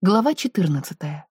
Глава 14.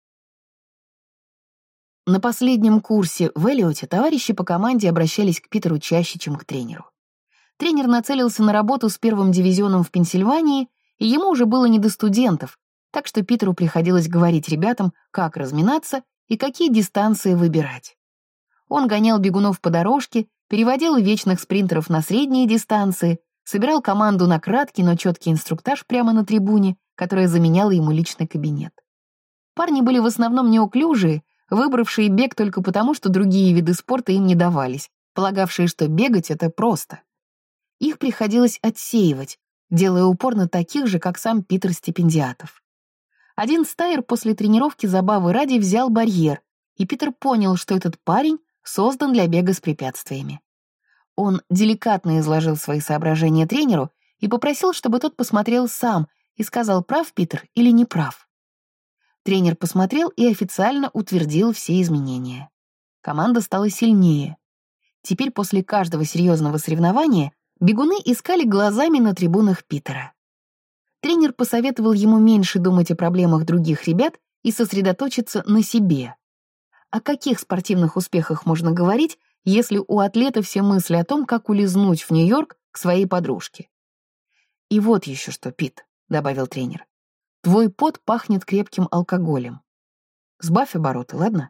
На последнем курсе в Эллиоте товарищи по команде обращались к Питеру чаще, чем к тренеру. Тренер нацелился на работу с первым дивизионом в Пенсильвании, и ему уже было не до студентов, так что Питеру приходилось говорить ребятам, как разминаться и какие дистанции выбирать. Он гонял бегунов по дорожке, переводил вечных спринтеров на средние дистанции, собирал команду на краткий, но четкий инструктаж прямо на трибуне, которая заменяла ему личный кабинет. Парни были в основном неуклюжие, выбравшие бег только потому, что другие виды спорта им не давались, полагавшие, что бегать — это просто. Их приходилось отсеивать, делая упор на таких же, как сам Питер, стипендиатов. Один стайер после тренировки забавы ради взял барьер, и Питер понял, что этот парень создан для бега с препятствиями. Он деликатно изложил свои соображения тренеру и попросил, чтобы тот посмотрел сам и сказал, прав Питер или не прав. Тренер посмотрел и официально утвердил все изменения. Команда стала сильнее. Теперь после каждого серьезного соревнования бегуны искали глазами на трибунах Питера. Тренер посоветовал ему меньше думать о проблемах других ребят и сосредоточиться на себе. О каких спортивных успехах можно говорить, если у атлета все мысли о том, как улизнуть в Нью-Йорк к своей подружке? «И вот еще что, Пит», — добавил тренер. «Твой пот пахнет крепким алкоголем. Сбавь обороты, ладно?»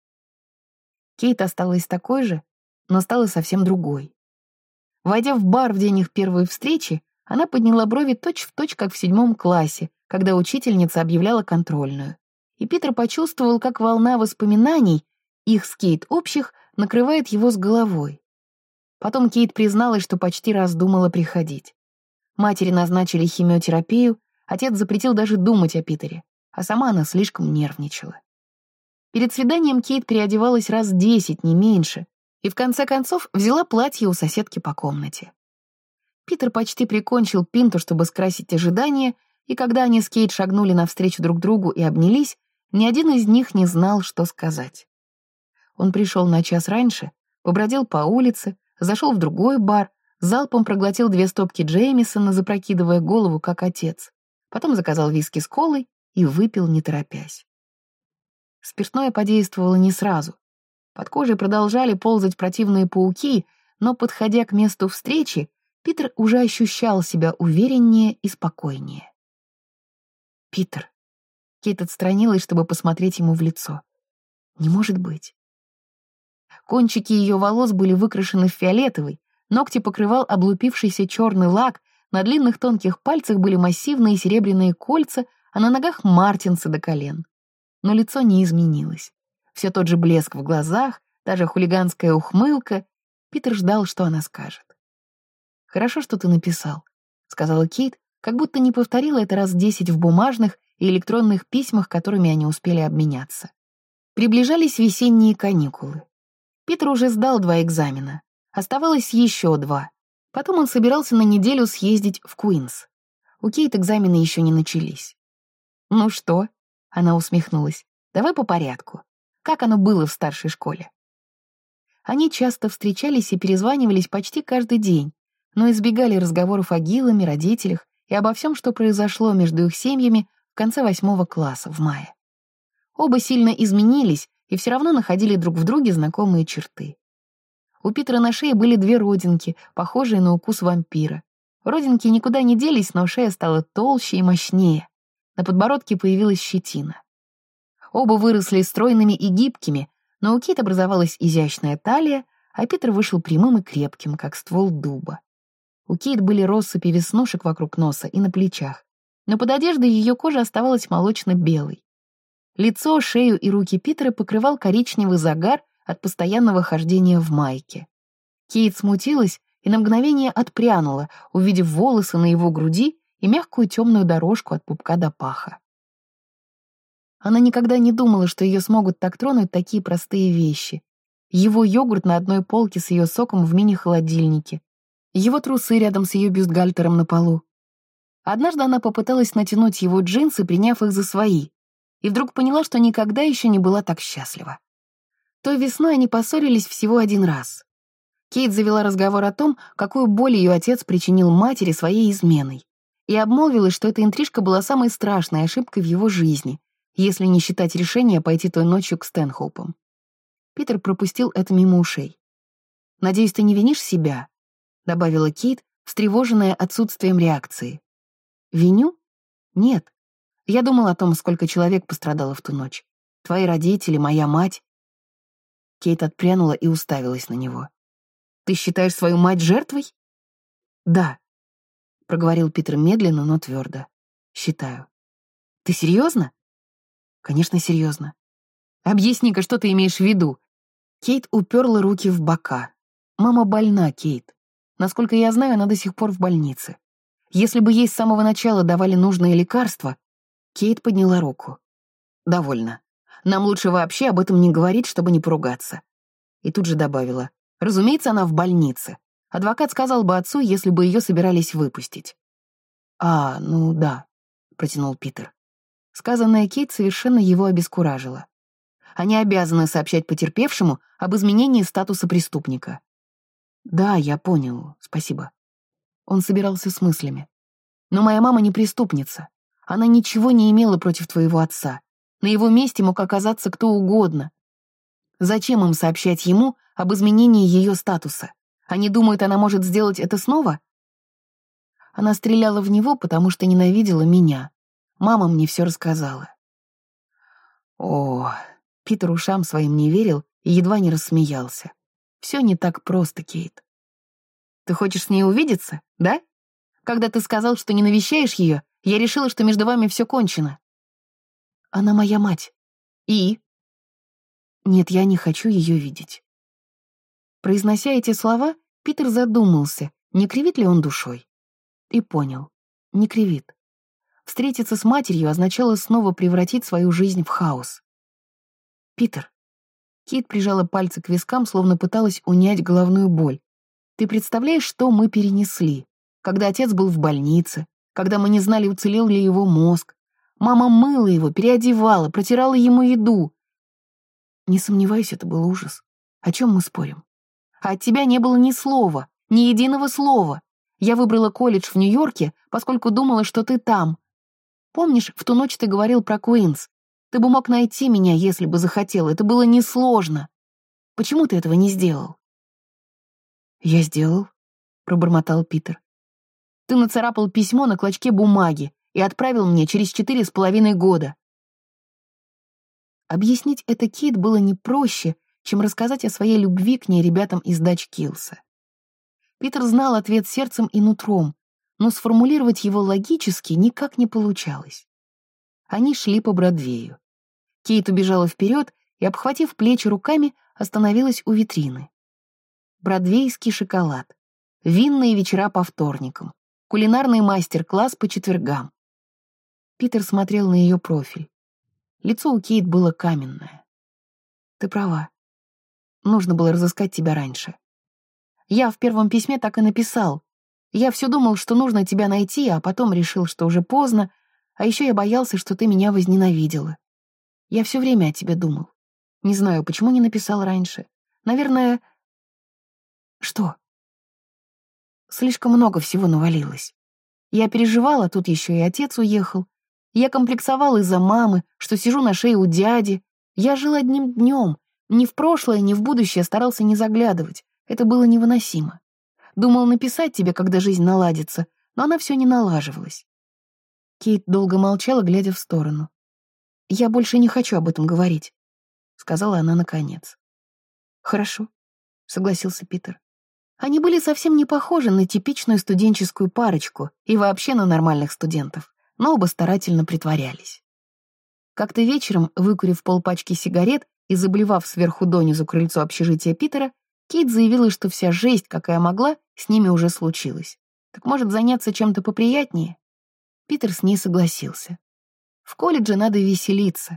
Кейт осталась такой же, но стала совсем другой. Войдя в бар в день их первой встречи, она подняла брови точь-в-точь, как в 7 классе, когда учительница объявляла контрольную. И Питер почувствовал, как волна воспоминаний, их с Кейт общих, накрывает его с головой. Потом Кейт призналась, что почти раздумала приходить. Матери назначили химиотерапию, отец запретил даже думать о Питере, а сама она слишком нервничала. Перед свиданием Кейт переодевалась раз 10, не меньше, и в конце концов взяла платье у соседки по комнате. Питер почти прикончил пинту, чтобы скрасить ожидания, и когда они с Кейт шагнули навстречу друг другу и обнялись, ни один из них не знал, что сказать. Он пришел на час раньше, побродил по улице, зашел в другой бар, залпом проглотил 2 стопки Джеймисона, запрокидывая голову, как отец. Потом заказал виски с колой и выпил, не торопясь. Спиртное подействовало не сразу. Под кожей продолжали ползать противные пауки, но, подходя к месту встречи, Питер уже ощущал себя увереннее и спокойнее. «Питер». Кейт отстранилась, чтобы посмотреть ему в лицо. «Не может быть». Кончики ее волос были выкрашены в фиолетовый, ногти покрывал облупившийся черный лак, на длинных тонких пальцах были массивные серебряные кольца, а на ногах мартинсы до колен. Но лицо не изменилось. Все тот же блеск в глазах, та же хулиганская ухмылка. Питер ждал, что она скажет. «Хорошо, что ты написал», — сказала Кейт, как будто не повторила это раз 10 в бумажных и электронных письмах, которыми они успели обменяться. Приближались весенние каникулы. Питер уже сдал 2 экзамена. Оставалось еще 2. Потом он собирался на неделю съездить в Куинс. У Кейт экзамены еще не начались. «Ну что?» — она усмехнулась. «Давай по порядку. Как оно было в старшей школе?» Они часто встречались и перезванивались почти каждый день, но избегали разговоров о Гилламе, родителях и обо всем, что произошло между их семьями в конце 8 класса в мае. Оба сильно изменились и все равно находили друг в друге знакомые черты. У Питера на шее были 2 родинки, похожие на укус вампира. Родинки никуда не делись, но шея стала толще и мощнее. На подбородке появилась щетина. Оба выросли стройными и гибкими, но у Кейт образовалась изящная талия, а Питер вышел прямым и крепким, как ствол дуба. У Кейт были россыпи веснушек вокруг носа и на плечах, но под одеждой ее кожа оставалась молочно-белой. Лицо, шею и руки Питера покрывал коричневый загар от постоянного хождения в майке. Кейт смутилась и на мгновение отпрянула, увидев волосы на его груди и мягкую темную дорожку от пупка до паха. Она никогда не думала, что ее смогут так тронуть такие простые вещи. Его йогурт на одной полке с ее соком в мини-холодильнике, его трусы рядом с ее бюстгальтером на полу. Однажды она попыталась натянуть его джинсы, приняв их за свои, и вдруг поняла, что никогда еще не была так счастлива. Той весной они поссорились всего 1 раз. Кейт завела разговор о том, какую боль ее отец причинил матери своей изменой. и обмолвилась, что эта интрижка была самой страшной ошибкой в его жизни, если не считать решения пойти той ночью к Стэнхоупам. Питер пропустил это мимо ушей. «Надеюсь, ты не винишь себя?» — добавила Кейт, встревоженная отсутствием реакции. «Виню? Нет. Я думал о том, сколько человек пострадало в ту ночь. Твои родители, моя мать». Кейт отпрянула и уставилась на него. «Ты считаешь свою мать жертвой?» «Да», — проговорил Питер медленно, но твердо. «Считаю». «Ты серьезно?» «Конечно, серьезно». «Объясни-ка, что ты имеешь в виду?» Кейт уперла руки в бока. «Мама больна, Кейт. Насколько я знаю, она до сих пор в больнице. Если бы ей с самого начала давали нужные лекарства...» Кейт подняла руку. «Довольно. Нам лучше вообще об этом не говорить, чтобы не поругаться». И тут же добавила. «Разумеется, она в больнице. Адвокат сказал бы отцу, если бы ее собирались выпустить». «А, ну да», — протянул Питер. Сказанное Кейт совершенно его обескуражило. Они обязаны сообщать потерпевшему об изменении статуса преступника. «Да, я понял, спасибо». Он собирался с мыслями. «Но моя мама не преступница. Она ничего не имела против твоего отца. На его месте мог оказаться кто угодно. Зачем им сообщать ему об изменении ее статуса? Они думают, она может сделать это снова?» Она стреляла в него, потому что ненавидела меня. Мама мне все рассказала. О, Питер ушам своим не верил и едва не рассмеялся. Все не так просто, Кейт. Ты хочешь с ней увидеться, да? Когда ты сказал, что не навещаешь ее, я решила, что между вами все кончено. Она моя мать. И? Нет, я не хочу ее видеть. Произнося эти слова, Питер задумался, не кривит ли он душой. И понял, не кривит. Встретиться с матерью означало снова превратить свою жизнь в хаос. «Питер». Кейт прижала пальцы к вискам, словно пыталась унять головную боль. «Ты представляешь, что мы перенесли, когда отец был в больнице, когда мы не знали, уцелел ли его мозг. Мама мыла его, переодевала, протирала ему еду. Не сомневаюсь, это был ужас. О чем мы спорим? А от тебя не было ни слова, ни единого слова. Я выбрала колледж в Нью-Йорке, поскольку думала, что ты там. Помнишь, в ту ночь ты говорил про Куинс? Ты бы мог найти меня, если бы захотел. Это было несложно. Почему ты этого не сделал?» «Я сделал», — пробормотал Питер. «Ты нацарапал письмо на клочке бумаги и отправил мне через 4,5 года». Объяснить это Кейт было не проще, чем рассказать о своей любви к ней ребятам из Дач-Киллса. Питер знал ответ сердцем и нутром, но сформулировать его логически никак не получалось. Они шли по Бродвею. Кейт убежала вперед и, обхватив плечи руками, остановилась у витрины. Бродвейский шоколад, винные вечера по вторникам, кулинарный мастер-класс по четвергам. Питер смотрел на ее профиль. Лицо у Кейт было каменное. «Ты права. Нужно было разыскать тебя раньше. Я в первом письме так и написал. Я все думал, что нужно тебя найти, а потом решил, что уже поздно, а еще я боялся, что ты меня возненавидела. Я все время о тебе думал. Не знаю, почему не написал раньше. Наверное...» «Что?» «Слишком много всего навалилось. Я переживала, тут еще и отец уехал. Я комплексовал из-за мамы, что сижу на шее у дяди. Я жил одним днем. Ни в прошлое, ни в будущее старался не заглядывать. Это было невыносимо. Думал написать тебе, когда жизнь наладится, но она все не налаживалась». Кейт долго молчала, глядя в сторону. «Я больше не хочу об этом говорить», — сказала она наконец. «Хорошо», — согласился Питер. Они были совсем не похожи на типичную студенческую парочку и вообще на нормальных студентов, но оба старательно притворялись. Как-то вечером, выкурив полпачки сигарет и заблевав сверху донизу крыльцо общежития Питера, Кейт заявила, что вся жесть, какая могла, с ними уже случилась. Так может заняться чем-то поприятнее? Питер с ней согласился. В колледже надо веселиться.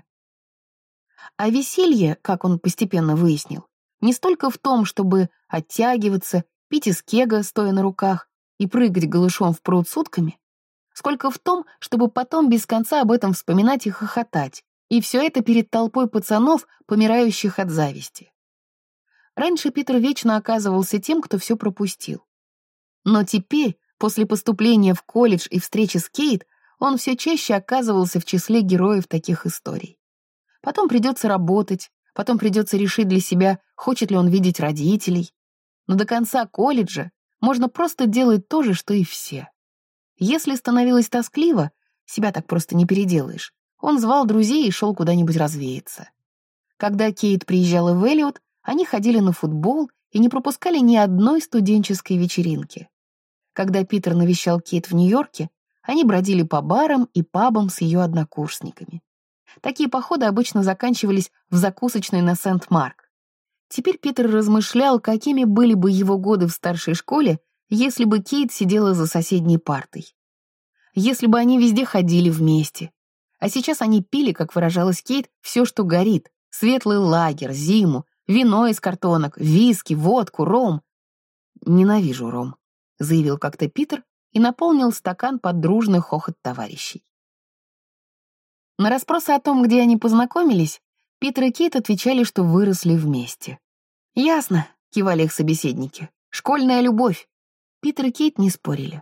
А веселье, как он постепенно выяснил, не столько в том, чтобы оттягиваться, пить из кега, стоя на руках, и прыгать голышом в пруд сутками, сколько в том, чтобы потом без конца об этом вспоминать и хохотать, и все это перед толпой пацанов, помирающих от зависти. Раньше Питер вечно оказывался тем, кто все пропустил. Но теперь, После поступления в колледж и встречи с Кейт он все чаще оказывался в числе героев таких историй. Потом придется работать, потом придется решить для себя, хочет ли он видеть родителей. Но до конца колледжа можно просто делать то же, что и все. Если становилось тоскливо, себя так просто не переделаешь, он звал друзей и шел куда-нибудь развеяться. Когда Кейт приезжала в Эллиот, они ходили на футбол и не пропускали ни одной студенческой вечеринки. Когда Питер навещал Кейт в Нью-Йорке, они бродили по барам и пабам с ее однокурсниками. Такие походы обычно заканчивались в закусочной на Сент-Марк. Теперь Питер размышлял, какими были бы его годы в старшей школе, если бы Кейт сидела за соседней партой. Если бы они везде ходили вместе. А сейчас они пили, как выражалась Кейт, все, что горит. Светлый лагерь, зиму, вино из картонок, виски, водку, ром. «Ненавижу ром», — заявил как-то Питер и наполнил стакан под дружный хохот товарищей. На расспросы о том, где они познакомились, Питер и Кейт отвечали, что выросли вместе. «Ясно», — кивали их собеседники, — «школьная любовь». Питер и Кейт не спорили.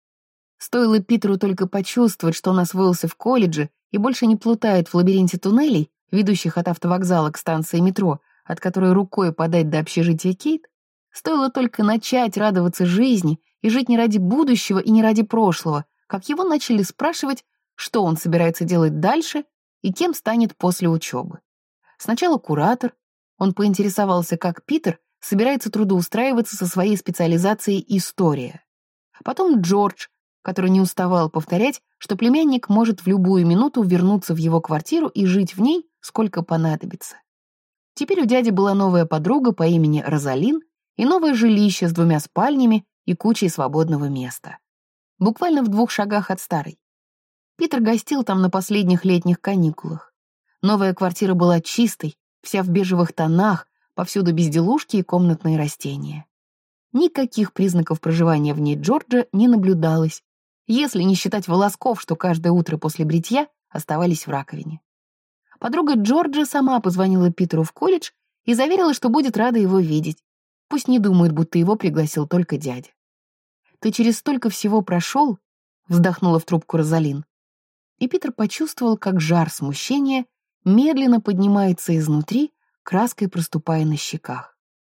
Стоило Питеру только почувствовать, что он освоился в колледже и больше не плутает в лабиринте туннелей, ведущих от автовокзала к станции метро, от которой рукой подать до общежития Кейт, стоило только начать радоваться жизни и жить не ради будущего и не ради прошлого, как его начали спрашивать, что он собирается делать дальше и кем станет после учебы. Сначала куратор, он поинтересовался, как Питер собирается трудоустраиваться со своей специализацией «История». Потом Джордж, который не уставал повторять, что племянник может в любую минуту вернуться в его квартиру и жить в ней, сколько понадобится. Теперь у дяди была новая подруга по имени Розалин и новое жилище с 2 спальнями и кучей свободного места. Буквально в 2 шагах от старой. Питер гостил там на последних летних каникулах. Новая квартира была чистой, вся в бежевых тонах, повсюду безделушки и комнатные растения. Никаких признаков проживания в ней Джорджа не наблюдалось, если не считать волосков, что каждое утро после бритья оставались в раковине. Подруга Джорджа сама позвонила Питеру в колледж и заверила, что будет рада его видеть. Пусть не думает, будто его пригласил только дядя. «Ты через столько всего прошел», — вздохнула в трубку Розалин. И Питер почувствовал, как жар смущения медленно поднимается изнутри, краской проступая на щеках.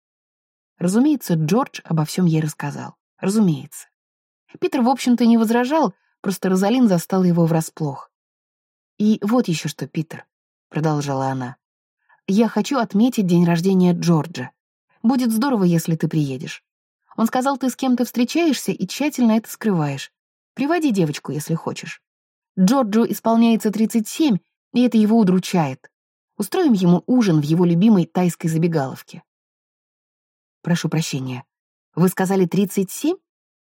Разумеется, Джордж обо всем ей рассказал. Разумеется. Питер, в общем-то, не возражал, просто Розалин застала его врасплох. «И вот еще что, Питер», — продолжала она. «Я хочу отметить день рождения Джорджа. Будет здорово, если ты приедешь. Он сказал, ты с кем-то встречаешься и тщательно это скрываешь. Приводи девочку, если хочешь. Джорджу исполняется 37, и это его удручает. Устроим ему ужин в его любимой тайской забегаловке». «Прошу прощения, вы сказали 37?»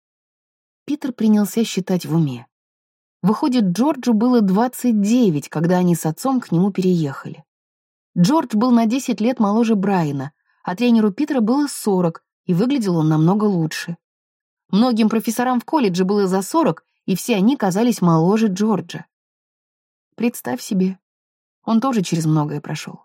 Питер принялся считать в уме. Выходит, Джорджу было 29, когда они с отцом к нему переехали. Джордж был на 10 лет моложе Брайана, а тренеру Питера было 40, и выглядел он намного лучше. Многим профессорам в колледже было за 40, и все они казались моложе Джорджа. Представь себе, он тоже через многое прошел.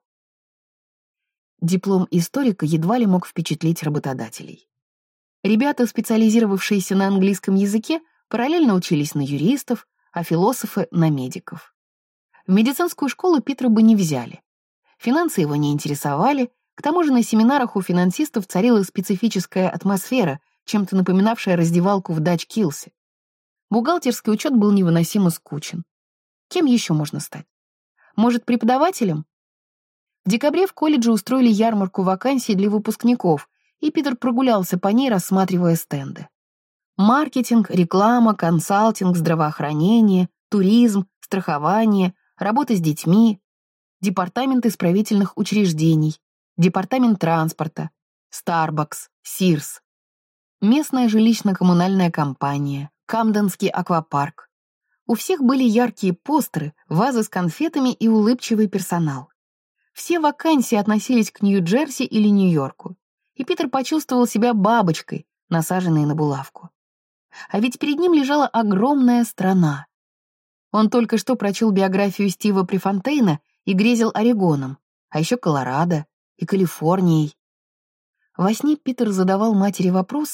Диплом историка едва ли мог впечатлить работодателей. Ребята, специализировавшиеся на английском языке, параллельно учились на юристов, а философы — на медиков. В медицинскую школу Питера бы не взяли. Финансы его не интересовали, к тому же на семинарах у финансистов царила специфическая атмосфера, чем-то напоминавшая раздевалку в Дач-Киллсе. Бухгалтерский учет был невыносимо скучен. Кем еще можно стать? Может, преподавателем? В декабре в колледже устроили ярмарку вакансий для выпускников, и Питер прогулялся по ней, рассматривая стенды. Маркетинг, реклама, консалтинг, здравоохранение, туризм, страхование, работа с детьми, департамент исправительных учреждений, департамент транспорта, Starbucks, Sears, местная жилищно-коммунальная компания, Камденский аквапарк. У всех были яркие постеры, вазы с конфетами и улыбчивый персонал. Все вакансии относились к Нью-Джерси или Нью-Йорку, и Питер почувствовал себя бабочкой, насаженной на булавку. А ведь перед ним лежала огромная страна. Он только что прочел биографию Стива Префонтейна и грезил Орегоном, а еще Колорадо и Калифорнией. Во сне Питер задавал матери вопросы,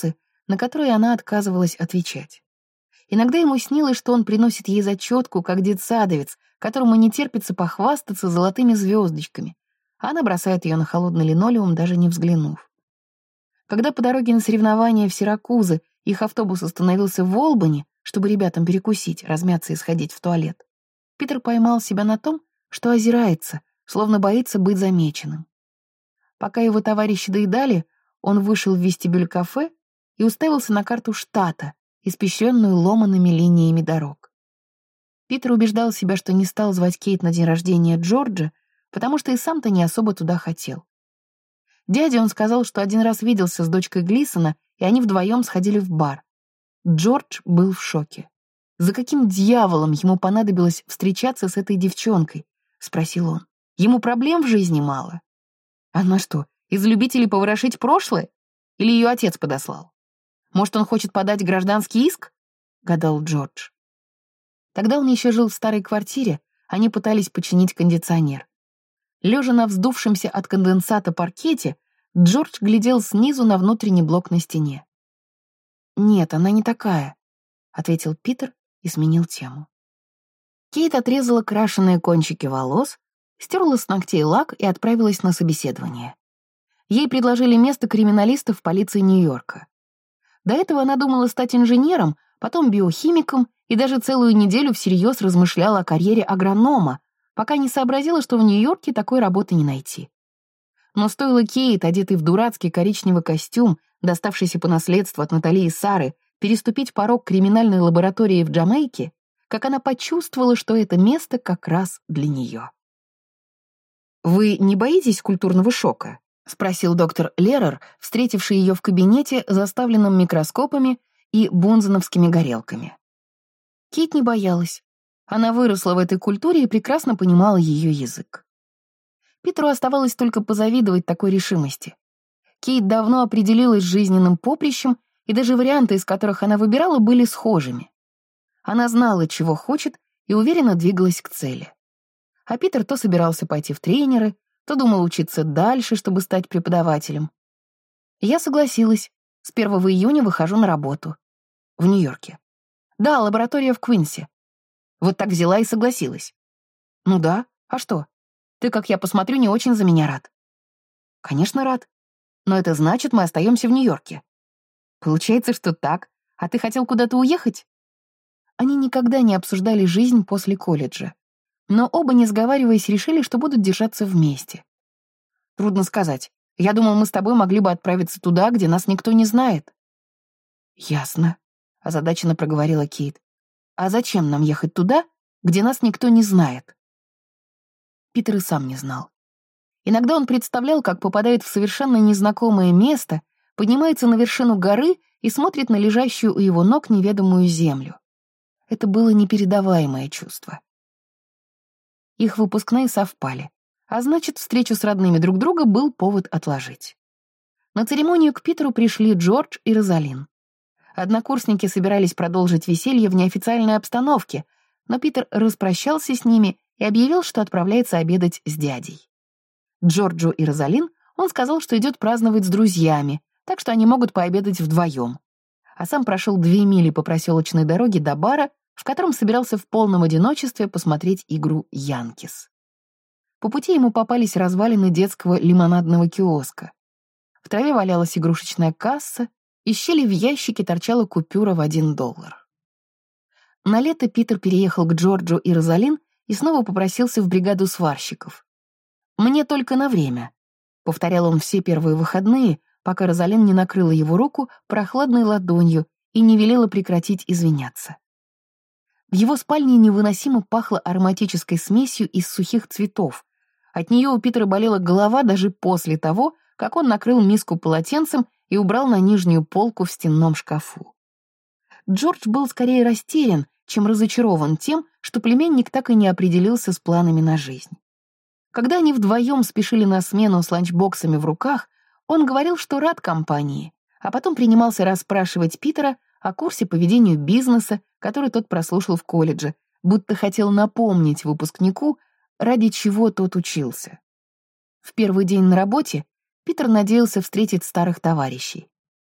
на которые она отказывалась отвечать. Иногда ему снилось, что он приносит ей зачетку, как детсадовец, которому не терпится похвастаться золотыми звездочками, а она бросает ее на холодный линолеум, даже не взглянув. Когда по дороге на соревнования в Сиракузы их автобус остановился в Олбани, чтобы ребятам перекусить, размяться и сходить в туалет, Питер поймал себя на том, что озирается, словно боится быть замеченным. Пока его товарищи доедали, он вышел в вестибюль кафе и уставился на карту штата, испещренную ломаными линиями дорог. Питер убеждал себя, что не стал звать Кейт на день рождения Джорджа, потому что и сам-то не особо туда хотел. Дяде он сказал, что один раз виделся с дочкой Глисона, и они вдвоем сходили в бар. Джордж был в шоке. «За каким дьяволом ему понадобилось встречаться с этой девчонкой?» — спросил он. «Ему проблем в жизни мало?» «Она что, из любителей поворошить прошлое? Или ее отец подослал? Может, он хочет подать гражданский иск?» — гадал Джордж. Тогда он еще жил в старой квартире, они пытались починить кондиционер. Лежа на вздувшемся от конденсата паркете, Джордж глядел снизу на внутренний блок на стене. «Нет, она не такая», — ответил Питер и сменил тему. Кейт отрезала крашеные кончики волос, стерла с ногтей лак и отправилась на собеседование. Ей предложили место криминалиста в полиции Нью-Йорка. До этого она думала стать инженером, потом биохимиком и даже целую неделю всерьез размышляла о карьере агронома, пока не сообразила, что в Нью-Йорке такой работы не найти. Но стоило Кейт, одетой в дурацкий коричневый костюм, доставшийся по наследству от Натали и Сары, переступить порог криминальной лаборатории в Джамайке, как она почувствовала, что это место как раз для нее. «Вы не боитесь культурного шока?» — спросил доктор Лерер, встретивший ее в кабинете, заставленном микроскопами и бунзеновскими горелками. Кейт не боялась. Она выросла в этой культуре и прекрасно понимала ее язык. Питеру оставалось только позавидовать такой решимости. Кейт давно определилась с жизненным поприщем, и даже варианты, из которых она выбирала, были схожими. Она знала, чего хочет, и уверенно двигалась к цели. А Питер то собирался пойти в тренеры, то думал учиться дальше, чтобы стать преподавателем. Я согласилась. С 1 июня выхожу на работу. В Нью-Йорке. Да, лаборатория в Квинсе. Вот так взяла и согласилась. Ну да, а что? Ты, как я посмотрю, не очень за меня рад. Конечно, рад. Но это значит, мы остаемся в Нью-Йорке. Получается, что так. А ты хотел куда-то уехать? Они никогда не обсуждали жизнь после колледжа. Но оба, не сговариваясь, решили, что будут держаться вместе. Трудно сказать. Я думал, мы с тобой могли бы отправиться туда, где нас никто не знает. Ясно, озадаченно проговорила Кейт. А зачем нам ехать туда, где нас никто не знает? Питер и сам не знал. Иногда он представлял, как попадает в совершенно незнакомое место, поднимается на вершину горы и смотрит на лежащую у его ног неведомую землю. Это было непередаваемое чувство. Их выпускные совпали, а значит, встречу с родными друг друга был повод отложить. На церемонию к Питеру пришли Джордж и Розалин. Однокурсники собирались продолжить веселье в неофициальной обстановке, но Питер распрощался с ними и объявил, что отправляется обедать с дядей. Джорджу и Розалин он сказал, что идет праздновать с друзьями, так что они могут пообедать вдвоем. А сам прошел 2 мили по проселочной дороге до бара, в котором собирался в полном одиночестве посмотреть игру «Янкис». По пути ему попались развалины детского лимонадного киоска. В траве валялась игрушечная касса, из щели в ящике торчала купюра в $1. На лето Питер переехал к Джорджу и Розалин и снова попросился в бригаду сварщиков. «Мне только на время», — повторял он все первые выходные, пока Розалин не накрыла его руку прохладной ладонью и не велела прекратить извиняться. В его спальне невыносимо пахло ароматической смесью из сухих цветов. От нее у Питера болела голова даже после того, как он накрыл миску полотенцем и убрал на нижнюю полку в стенном шкафу. Джордж был скорее растерян, чем разочарован тем, что племянник так и не определился с планами на жизнь. Когда они вдвоем спешили на смену с ланчбоксами в руках, он говорил, что рад компании, а потом принимался расспрашивать Питера о курсе по ведению бизнеса, который тот прослушал в колледже, будто хотел напомнить выпускнику, ради чего тот учился. В первый день на работе Питер надеялся встретить старых товарищей.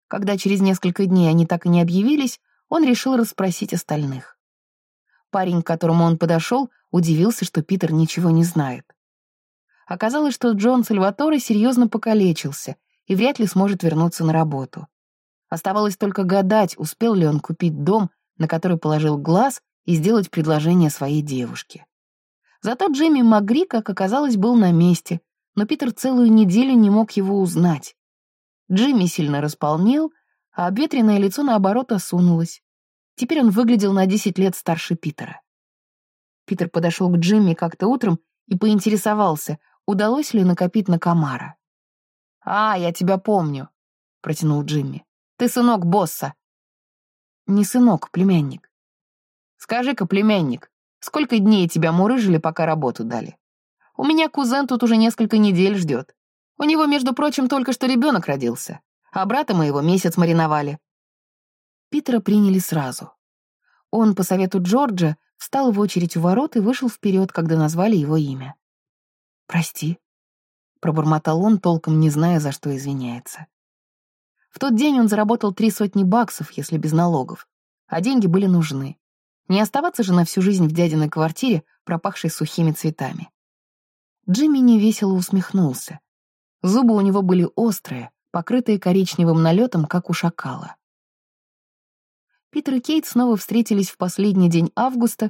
Когда через несколько дней они так и не объявились, он решил расспросить остальных. Парень, к которому он подошел, удивился, что Питер ничего не знает. Оказалось, что Джон Сальваторе серьезно покалечился и вряд ли сможет вернуться на работу. Оставалось только гадать, успел ли он купить дом, на который положил глаз, и сделать предложение своей девушке. Зато Джимми МакГри, как оказалось, был на месте, но Питер целую неделю не мог его узнать. Джимми сильно располнел, а обветренное лицо, наоборот, осунулось. Теперь он выглядел на 10 лет старше Питера. Питер подошел к Джимми как-то утром и поинтересовался, удалось ли накопить на комара. «А, я тебя помню», — протянул Джимми. «Ты сынок босса». «Не сынок, племянник». «Скажи-ка, племянник, сколько дней тебя мурыжили, пока работу дали? У меня кузен тут уже несколько недель ждет. У него, между прочим, только что ребенок родился, а брата моего месяц мариновали». Питера приняли сразу. Он, по совету Джорджа, встал в очередь у ворот и вышел вперед, когда назвали его имя. «Прости», — пробормотал он, толком не зная, за что извиняется. В тот день он заработал $300, если без налогов, а деньги были нужны. Не оставаться же на всю жизнь в дядиной квартире, пропахшей сухими цветами. Джимми невесело усмехнулся. Зубы у него были острые, покрытые коричневым налетом, как у шакала. Питер и Кейт снова встретились в последний день августа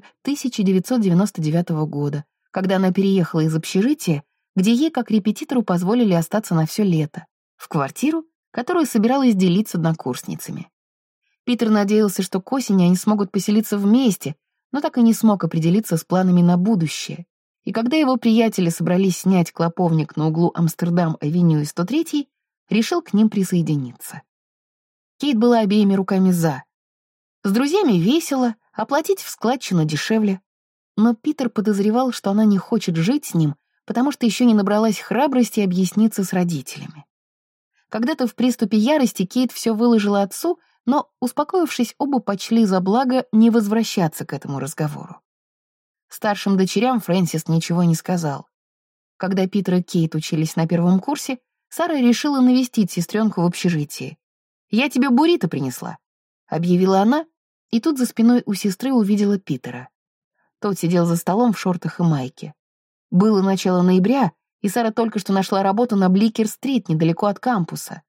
1999 года, когда она переехала из общежития, где ей, как репетитору, позволили остаться на все лето, в квартиру, которую собиралась делить с однокурсницами. Питер надеялся, что к осени они смогут поселиться вместе, но так и не смог определиться с планами на будущее. И когда его приятели собрались снять клоповник на углу Амстердам-авеню и 103-й, решил к ним присоединиться. Кейт была обеими руками «за». С друзьями весело, оплатить в складчину дешевле. Но Питер подозревал, что она не хочет жить с ним, потому что еще не набралась храбрости объясниться с родителями. Когда-то в приступе ярости Кейт все выложила отцу, но, успокоившись, оба почли за благо не возвращаться к этому разговору. Старшим дочерям Фрэнсис ничего не сказал. Когда Питер и Кейт учились на первом курсе, Сара решила навестить сестренку в общежитии. «Я тебе буррито принесла», — объявила она, и тут за спиной у сестры увидела Питера. Тот сидел за столом в шортах и майке. Было начало ноября, и Сара только что нашла работу на Бликер-стрит, недалеко от кампуса.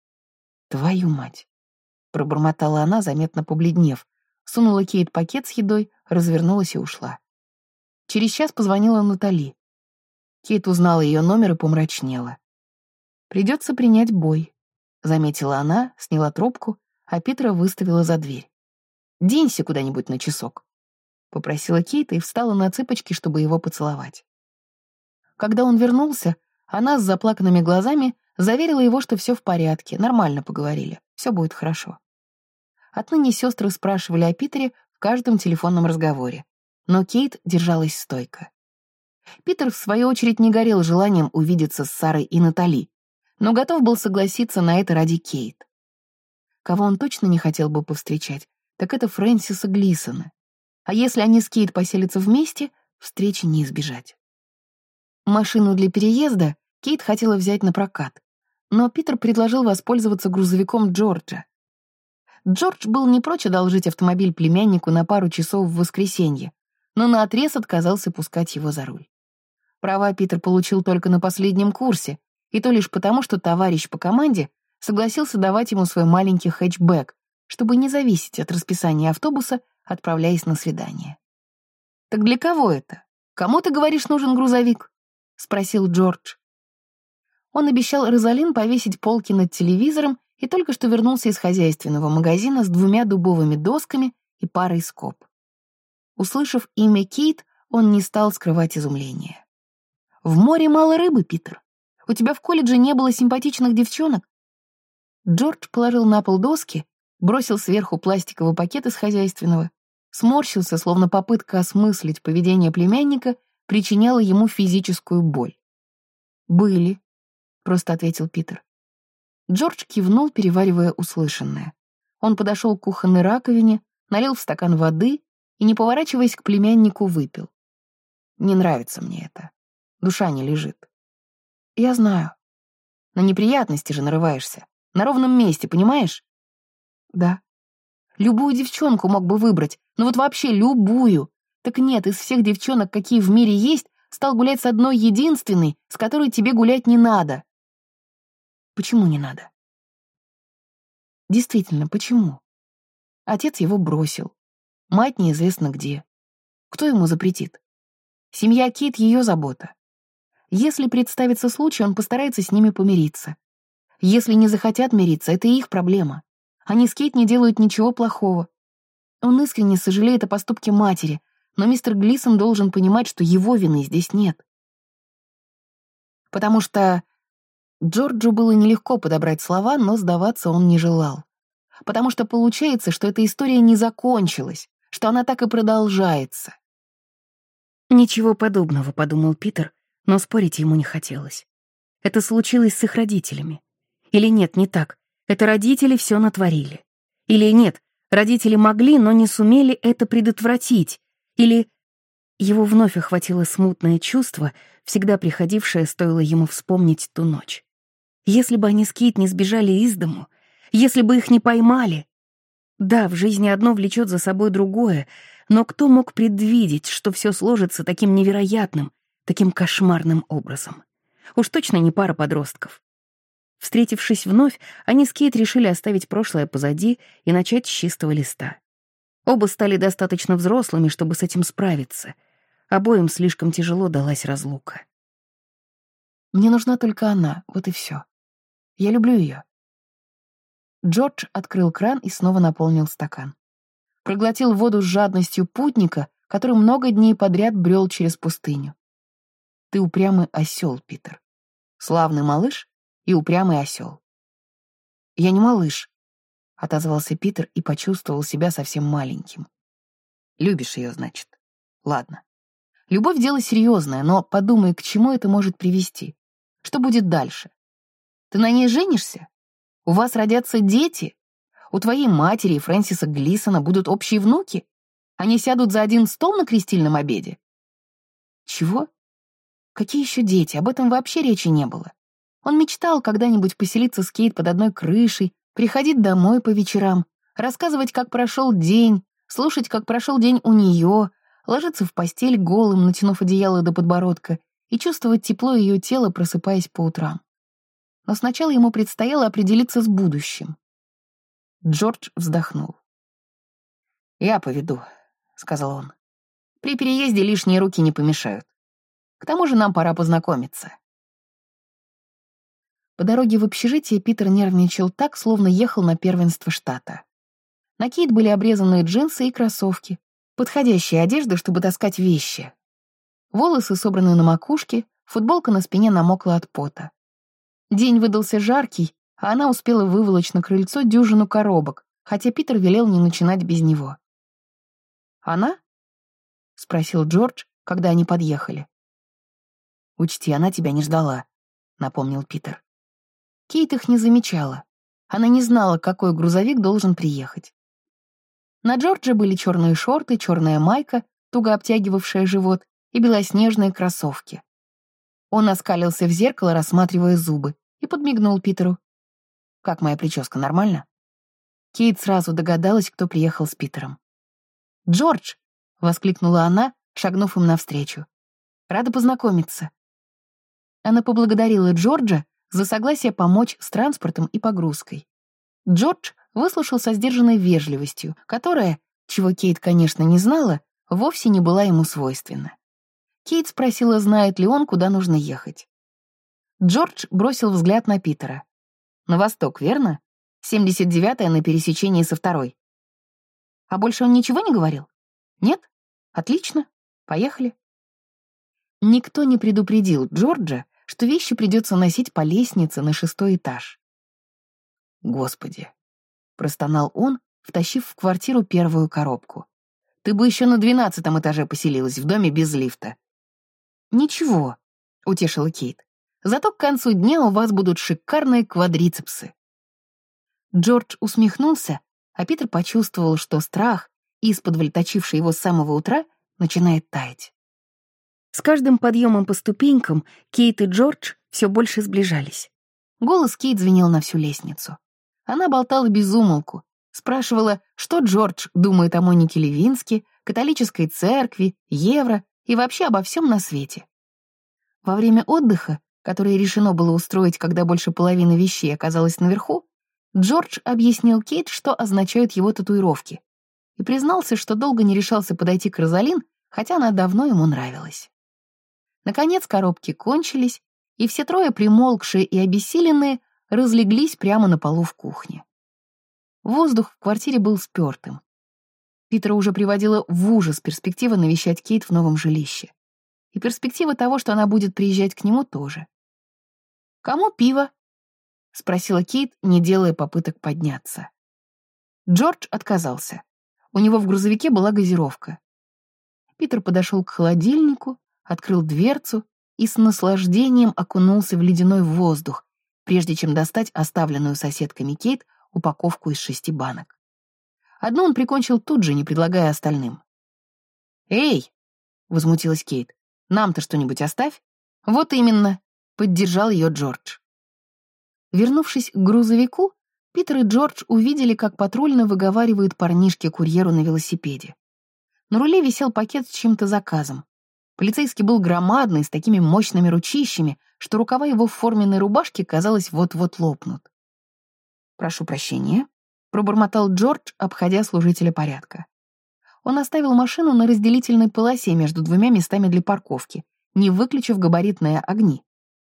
«Твою мать!» — пробормотала она, заметно побледнев, сунула Кейт пакет с едой, развернулась и ушла. Через час позвонила Натали. Кейт узнала ее номер и помрачнела. «Придется принять бой», — заметила она, сняла трубку, а Питера выставила за дверь. «Денься куда-нибудь на часок», — попросила Кейт и встала на цыпочки, чтобы его поцеловать. Когда он вернулся, она с заплаканными глазами заверила его, что все в порядке, нормально поговорили, все будет хорошо. Отныне сестры спрашивали о Питере в каждом телефонном разговоре, но Кейт держалась стойко. Питер, в свою очередь, не горел желанием увидеться с Сарой и Натали, но готов был согласиться на это ради Кейт. Кого он точно не хотел бы повстречать, так это Фрэнсиса Глисона. А если они с Кейт поселятся вместе, встречи не избежать. Машину для переезда Кейт хотела взять на прокат, но Питер предложил воспользоваться грузовиком Джорджа. Джордж был не прочь одолжить автомобиль племяннику на пару часов в воскресенье, но наотрез отказался пускать его за руль. Права Питер получил только на последнем курсе, и то лишь потому, что товарищ по команде согласился давать ему свой маленький хэтчбэк, чтобы не зависеть от расписания автобуса, отправляясь на свидание. «Так для кого это? Кому, ты говоришь, нужен грузовик?» — спросил Джордж. Он обещал Розалин повесить полки над телевизором и только что вернулся из хозяйственного магазина с 2 дубовыми досками и парой скоб. Услышав имя Кейт, он не стал скрывать изумление. «В море мало рыбы, Питер. У тебя в колледже не было симпатичных девчонок?» Джордж положил на пол доски, бросил сверху пластиковый пакет из хозяйственного, сморщился, словно попытка осмыслить поведение племянника причиняла ему физическую боль. «Были», — просто ответил Питер. Джордж кивнул, переваривая услышанное. Он подошел к кухонной раковине, налил в стакан воды и, не поворачиваясь к племяннику, выпил. «Не нравится мне это. Душа не лежит». «Я знаю. На неприятности же нарываешься. На ровном месте, понимаешь? Да. Любую девчонку мог бы выбрать, но вот вообще любую. Так нет, из всех девчонок, какие в мире есть, стал гулять с одной единственной, с которой тебе гулять не надо. Почему не надо? Действительно, почему? Отец его бросил. Мать неизвестно где. Кто ему запретит? Семья Кейт — ее забота. Если представится случай, он постарается с ними помириться. Если не захотят мириться, это их проблема. Они с Кейт не делают ничего плохого. Он искренне сожалеет о поступке матери, но мистер Глисон должен понимать, что его вины здесь нет. Потому что Джорджу было нелегко подобрать слова, но сдаваться он не желал. Потому что получается, что эта история не закончилась, что она так и продолжается. «Ничего подобного», — подумал Питер, но спорить ему не хотелось. Это случилось с их родителями. Или нет, не так. Это родители все натворили. Или нет, родители могли, но не сумели это предотвратить. Или его вновь охватило смутное чувство, всегда приходившее, стоило ему вспомнить ту ночь. Если бы они с Кейт не сбежали из дому, если бы их не поймали. Да, в жизни одно влечет за собой другое, но кто мог предвидеть, что все сложится таким невероятным, таким кошмарным образом? Уж точно не пара подростков. Встретившись вновь, они с Кейт решили оставить прошлое позади и начать с чистого листа. Оба стали достаточно взрослыми, чтобы с этим справиться. Обоим слишком тяжело далась разлука. «Мне нужна только она, вот и все. Я люблю ее». Джордж открыл кран и снова наполнил стакан. Проглотил воду с жадностью путника, который много дней подряд брел через пустыню. «Ты упрямый осел, Питер. Славный малыш и упрямый осел». «Я не малыш», — отозвался Питер и почувствовал себя совсем маленьким. «Любишь ее, значит? Ладно. Любовь — дело серьезное, но подумай, к чему это может привести. Что будет дальше? Ты на ней женишься? У вас родятся дети? У твоей матери и Фрэнсиса Глисона будут общие внуки? Они сядут за один стол на крестильном обеде?» «Чего? Какие еще дети? Об этом вообще речи не было. Он мечтал когда-нибудь поселиться с Кейт под одной крышей, приходить домой по вечерам, рассказывать, как прошел день, слушать, как прошел день у нее, ложиться в постель голым, натянув одеяло до подбородка, и чувствовать тепло ее тела, просыпаясь по утрам. Но сначала ему предстояло определиться с будущим. Джордж вздохнул. «Я поведу», — сказал он. «При переезде лишние руки не помешают. К тому же нам пора познакомиться». По дороге в общежитие Питер нервничал так, словно ехал на первенство штата. На Кейт были обрезанные джинсы и кроссовки, подходящая одежда, чтобы таскать вещи. Волосы собраны на макушке, футболка на спине намокла от пота. День выдался жаркий, а она успела выволочь на крыльцо дюжину коробок, хотя Питер велел не начинать без него. «Она?» — спросил Джордж, когда они подъехали. «Учти, она тебя не ждала», — напомнил Питер. Кейт их не замечала. Она не знала, какой грузовик должен приехать. На Джорджа были черные шорты, черная майка, туго обтягивавшая живот, и белоснежные кроссовки. Он оскалился в зеркало, рассматривая зубы, и подмигнул Питеру. «Как моя прическа, нормально?» Кейт сразу догадалась, кто приехал с Питером. «Джордж!» — воскликнула она, шагнув им навстречу. «Рада познакомиться». Она поблагодарила Джорджа за согласие помочь с транспортом и погрузкой. Джордж выслушал со сдержанной вежливостью, которая, чего Кейт, конечно, не знала, вовсе не была ему свойственна. Кейт спросила, знает ли он, куда нужно ехать. Джордж бросил взгляд на Питера. «На восток, верно? 79-я на пересечении со 2-й». «А больше он ничего не говорил?» «Нет? Отлично. Поехали». Никто не предупредил Джорджа, что вещи придется носить по лестнице на 6-й этаж. «Господи!» — простонал он, втащив в квартиру первую коробку. «Ты бы еще на 12-м этаже поселилась, в доме без лифта». «Ничего», — утешила Кейт. «Зато к концу дня у вас будут шикарные квадрицепсы». Джордж усмехнулся, а Питер почувствовал, что страх, исподволь точивший его с самого утра, начинает таять. С каждым подъемом по ступенькам Кейт и Джордж все больше сближались. Голос Кейт звенел на всю лестницу. Она болтала без умолку, спрашивала, что Джордж думает о Монике Левински, католической церкви, евро и вообще обо всем на свете. Во время отдыха, которое решено было устроить, когда больше половины вещей оказалось наверху, Джордж объяснил Кейт, что означают его татуировки, и признался, что долго не решался подойти к Розалин, хотя она давно ему нравилась. Наконец коробки кончились, и все трое, примолкшие и обессиленные, разлеглись прямо на полу в кухне. Воздух в квартире был спёртым. Питера уже приводила в ужас перспектива навещать Кейт в новом жилище. И перспектива того, что она будет приезжать к нему, тоже. «Кому пиво?» — спросила Кейт, не делая попыток подняться. Джордж отказался. У него в грузовике была газировка. Питер подошел к холодильнику, открыл дверцу и с наслаждением окунулся в ледяной воздух, прежде чем достать оставленную соседками Кейт упаковку из 6 банок. Одну он прикончил тут же, не предлагая остальным. «Эй!» — возмутилась Кейт. «Нам-то что-нибудь оставь?» «Вот именно!» — поддержал ее Джордж. Вернувшись к грузовику, Питер и Джордж увидели, как патрульно выговаривает парнишке-курьеру на велосипеде. На руле висел пакет с чьим-то заказом. Полицейский был громадный, с такими мощными ручищами, что рукава его форменной рубашки, казалось, вот-вот лопнут. «Прошу прощения», — пробормотал Джордж, обходя служителя порядка. Он оставил машину на разделительной полосе между двумя местами для парковки, не выключив габаритные огни.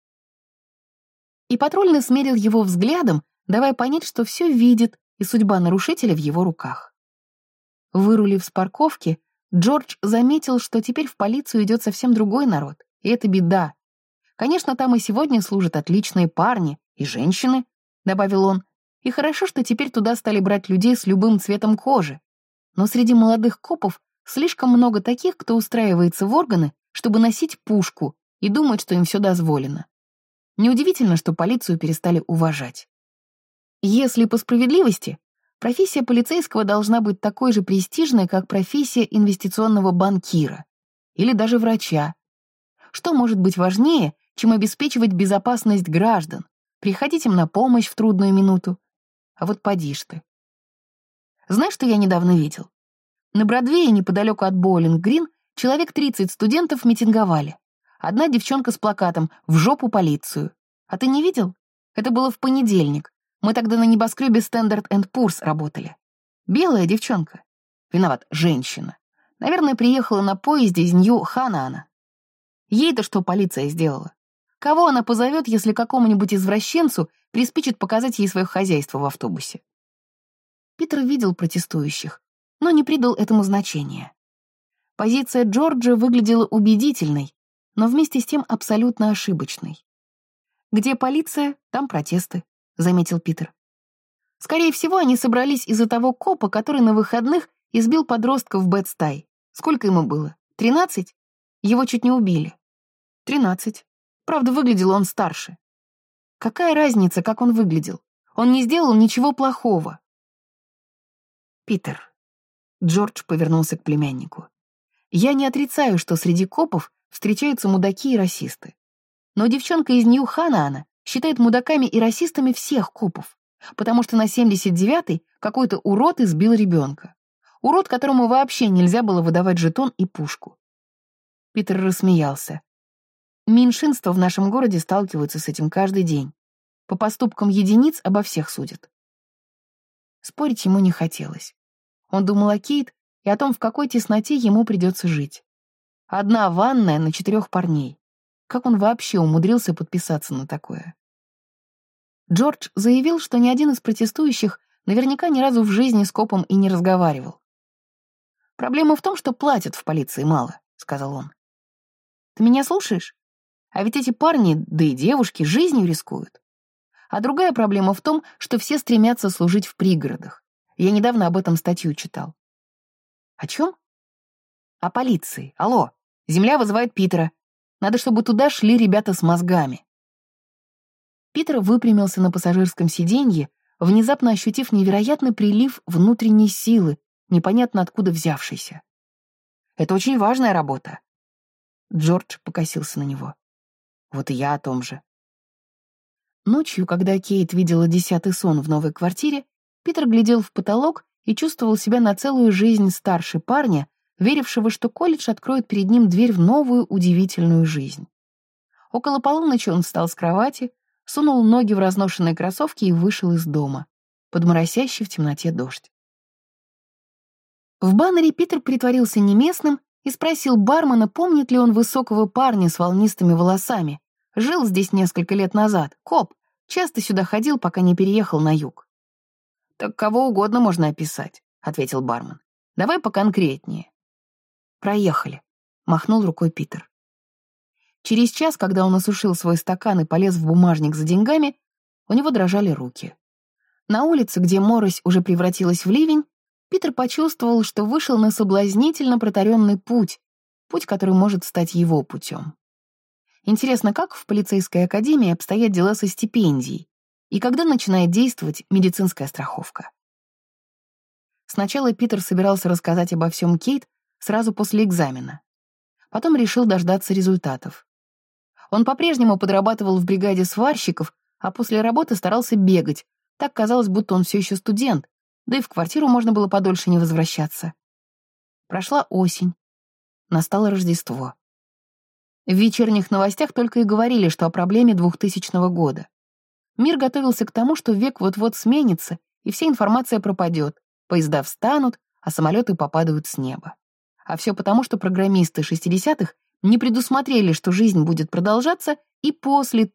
И патрульный смерил его взглядом, давая понять, что все видит, и судьба нарушителя в его руках. Вырулив с парковки, Джордж заметил, что теперь в полицию идет совсем другой народ, и это беда. Конечно, там и сегодня служат отличные парни и женщины, добавил он, и хорошо, что теперь туда стали брать людей с любым цветом кожи. Но среди молодых копов слишком много таких, кто устраивается в органы, чтобы носить пушку и думает, что им все дозволено. Неудивительно, что полицию перестали уважать. Если по справедливости, профессия полицейского должна быть такой же престижной, как профессия инвестиционного банкира или даже врача. Что может быть важнее, чем обеспечивать безопасность граждан, приходить им на помощь в трудную минуту? А вот поди ж ты. Знаешь, что я недавно видел? На Бродвее, неподалеку от Боулинг-Грин, человек 30 студентов митинговали. Одна девчонка с плакатом «В жопу полицию». А ты не видел? Это было в понедельник. Мы тогда на небоскребе Standard & Poor's работали. Белая девчонка. Виноват, женщина. Наверное, приехала на поезде из Нью-Ханаана. Ей-то что полиция сделала? Кого она позовет, если какому-нибудь извращенцу приспичит показать ей свое хозяйство в автобусе? Питер видел протестующих, но не придал этому значения. Позиция Джорджа выглядела убедительной, но вместе с тем абсолютно ошибочной. «Где полиция, там протесты», — заметил Питер. «Скорее всего, они собрались из-за того копа, который на выходных избил подростка в Бэд-Стай. Сколько ему было? 13? Его чуть не убили». 13. Правда, выглядел он старше. Какая разница, как он выглядел? Он не сделал ничего плохого. «Питер», — Джордж повернулся к племяннику, «я не отрицаю, что среди копов встречаются мудаки и расисты. Но девчонка из Нью-Ханаана считает мудаками и расистами всех копов, потому что на 79-й какой-то урод избил ребенка. Урод, которому вообще нельзя было выдавать жетон и пушку». Питер рассмеялся. «Меньшинства в нашем городе сталкиваются с этим каждый день. По поступкам единиц обо всех судят». Спорить ему не хотелось. Он думал о Кейт и о том, в какой тесноте ему придется жить. Одна ванная на 4 парней. Как он вообще умудрился подписаться на такое? Джордж заявил, что ни один из протестующих наверняка ни разу в жизни с копом и не разговаривал. «Проблема в том, что платят в полиции мало», — сказал он. «Ты меня слушаешь? А ведь эти парни, да и девушки, жизнью рискуют. А другая проблема в том, что все стремятся служить в пригородах. Я недавно об этом статью читал». «О чем?» «О полиции. Алло, земля вызывает Питера. Надо, чтобы туда шли ребята с мозгами». Питер выпрямился на пассажирском сиденье, внезапно ощутив невероятный прилив внутренней силы, непонятно откуда взявшейся. «Это очень важная работа». Джордж покосился на него. «Вот и я о том же». Ночью, когда Кейт видела 10-й сон в новой квартире, Питер глядел в потолок и чувствовал себя на целую жизнь старше парня, верившего, что колледж откроет перед ним дверь в новую удивительную жизнь. Около полуночи он встал с кровати, сунул ноги в разношенные кроссовки и вышел из дома, под моросящий в темноте дождь. В баннере Питер притворился неместным и спросил бармена, помнит ли он высокого парня с волнистыми волосами. Жил здесь несколько лет назад, коп, часто сюда ходил, пока не переехал на юг. «Так кого угодно можно описать», — ответил бармен. «Давай поконкретнее». «Проехали», — махнул рукой Питер. Через час, когда он осушил свой стакан и полез в бумажник за деньгами, у него дрожали руки. На улице, где морось уже превратилась в ливень, Питер почувствовал, что вышел на соблазнительно протаренный путь, который может стать его путем. Интересно, как в полицейской академии обстоят дела со стипендией и когда начинает действовать медицинская страховка. Сначала Питер собирался рассказать обо всем Кейт сразу после экзамена. Потом решил дождаться результатов. Он по-прежнему подрабатывал в бригаде сварщиков, а после работы старался бегать. Так казалось, будто он все еще студент, да и в квартиру можно было подольше не возвращаться. Прошла осень. Настало Рождество. В вечерних новостях только и говорили, что о проблеме 2000 года. Мир готовился к тому, что век вот-вот сменится, и вся информация пропадет, поезда встанут, а самолеты попадают с неба. А все потому, что программисты 60-х не предусмотрели, что жизнь будет продолжаться и после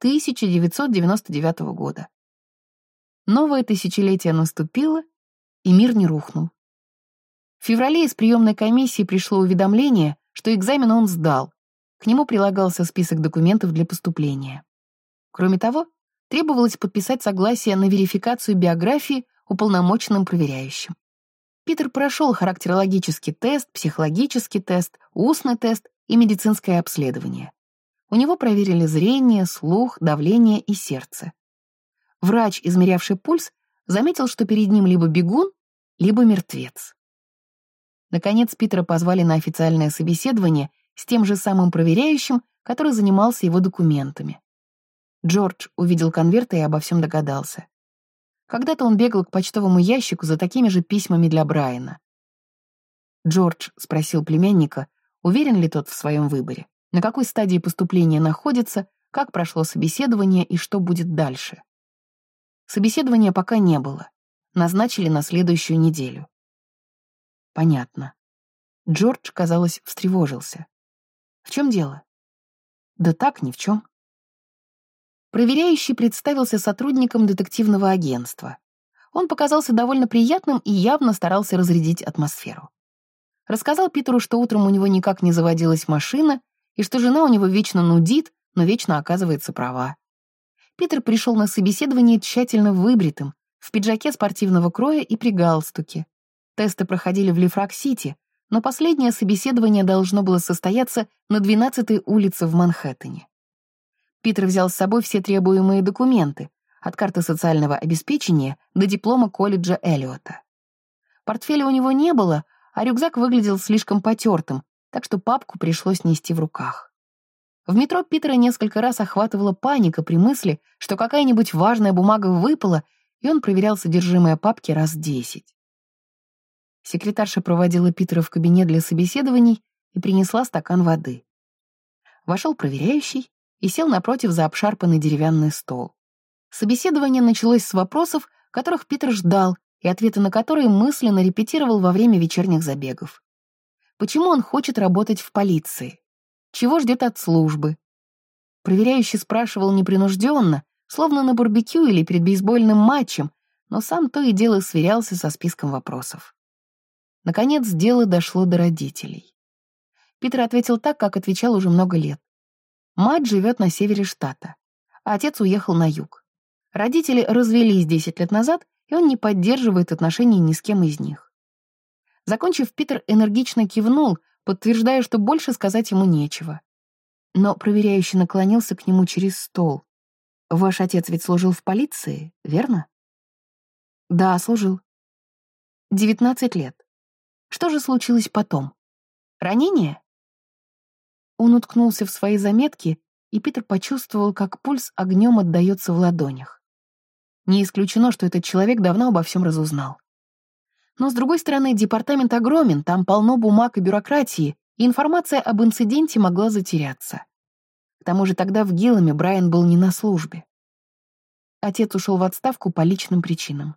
1999 года. Новое тысячелетие наступило, и мир не рухнул. В феврале из приемной комиссии пришло уведомление, что экзамен он сдал. К нему прилагался список документов для поступления. Кроме того, требовалось подписать согласие на верификацию биографии уполномоченным проверяющим. Питер прошел характерологический тест, психологический тест, устный тест и медицинское обследование. У него проверили зрение, слух, давление и сердце. Врач, измерявший пульс, заметил, что перед ним либо бегун, либо мертвец. Наконец Питера позвали на официальное собеседование с тем же самым проверяющим, который занимался его документами. Джордж увидел конверты и обо всем догадался. Когда-то он бегал к почтовому ящику за такими же письмами для Брайана. Джордж спросил племянника, уверен ли тот в своем выборе, на какой стадии поступления находится, как прошло собеседование и что будет дальше. Собеседования пока не было. Назначили на следующую неделю. Понятно. Джордж, казалось, встревожился. В чем дело? Да так, ни в чем. Проверяющий представился сотрудником детективного агентства. Он показался довольно приятным и явно старался разрядить атмосферу. Рассказал Питеру, что утром у него никак не заводилась машина, и что жена у него вечно нудит, но вечно оказывается права. Питер пришел на собеседование тщательно выбритым, в пиджаке спортивного кроя и при галстуке. Тесты проходили в Лифрак-Сити, но последнее собеседование должно было состояться на 12-й улице в Манхэттене. Питер взял с собой все требуемые документы, от карты социального обеспечения до диплома колледжа Эллиота. Портфеля у него не было, а рюкзак выглядел слишком потертым, так что папку пришлось нести в руках. В метро Питера несколько раз охватывала паника при мысли, что какая-нибудь важная бумага выпала, и он проверял содержимое папки раз 10. Секретарша проводила Питера в кабинет для собеседований и принесла стакан воды. Вошел проверяющий и сел напротив за обшарпанный деревянный стол. Собеседование началось с вопросов, которых Питер ждал, и ответы на которые мысленно репетировал во время вечерних забегов. Почему он хочет работать в полиции? Чего ждет от службы? Проверяющий спрашивал непринужденно, словно на барбекю или перед бейсбольным матчем, но сам то и дело сверялся со списком вопросов. Наконец, дело дошло до родителей. Питер ответил так, как отвечал уже много лет. Мать живет на севере штата, а отец уехал на юг. Родители развелись 10 лет назад, и он не поддерживает отношений ни с кем из них. Закончив, Питер энергично кивнул, подтверждая, что больше сказать ему нечего. Но проверяющий наклонился к нему через стол. «Ваш отец ведь служил в полиции, верно?» «Да, служил». 19 лет. Что же случилось потом? Ранение?» Он уткнулся в свои заметки и Питер почувствовал, как пульс огнем отдаётся в ладонях. Не исключено, что этот человек давно обо всем разузнал. Но, с другой стороны, департамент огромен, там полно бумаг и бюрократии, и информация об инциденте могла затеряться. К тому же тогда в Гилламе Брайан был не на службе. Отец ушел в отставку по личным причинам.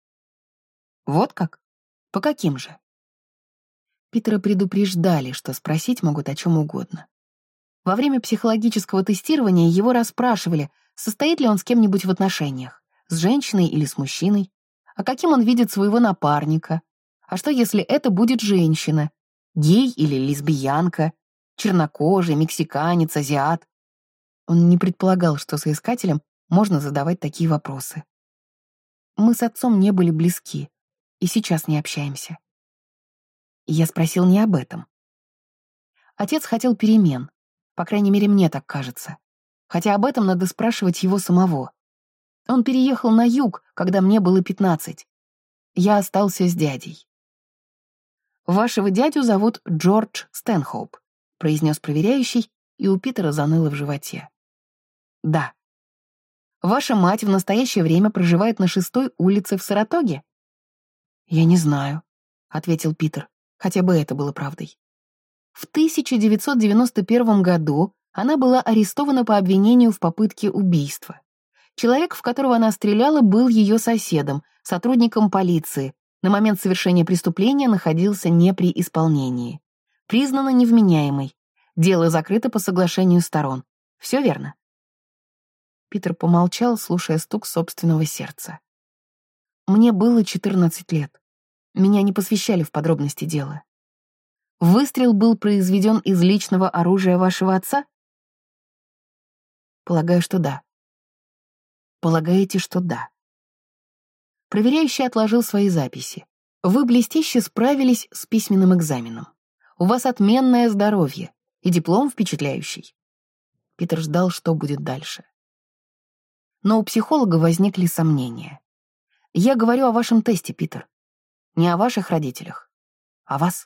Вот как? По каким же? Питера предупреждали, что спросить могут о чем угодно. Во время психологического тестирования его расспрашивали, состоит ли он с кем-нибудь в отношениях, с женщиной или с мужчиной, а каким он видит своего напарника, а что если это будет женщина, гей или лесбиянка, чернокожий, мексиканец, азиат. Он не предполагал, что соискателям можно задавать такие вопросы. Мы с отцом не были близки, и сейчас не общаемся. Я спросил не об этом. Отец хотел перемен, по крайней мере, мне так кажется. Хотя об этом надо спрашивать его самого. Он переехал на юг, когда мне было 15. Я остался с дядей. «Вашего дядю зовут Джордж Стэнхоуп», — произнес проверяющий, и у Питера заныло в животе. «Да». «Ваша мать в настоящее время проживает на 6-й улице в Саратоге?» «Я не знаю», — ответил Питер, хотя бы это было правдой. В 1991 году она была арестована по обвинению в попытке убийства. Человек, в которого она стреляла, был ее соседом, сотрудником полиции. На момент совершения преступления находился не при исполнении. Признана невменяемой. Дело закрыто по соглашению сторон. Все верно?» Питер помолчал, слушая стук собственного сердца. «Мне было 14 лет. Меня не посвящали в подробности дела. Выстрел был произведен из личного оружия вашего отца?» «Полагаю, что да». «Полагаете, что да?» Проверяющий отложил свои записи. «Вы блестяще справились с письменным экзаменом. У вас отменное здоровье и диплом впечатляющий». Питер ждал, что будет дальше. Но у психолога возникли сомнения. «Я говорю о вашем тесте, Питер. Не о ваших родителях. О вас».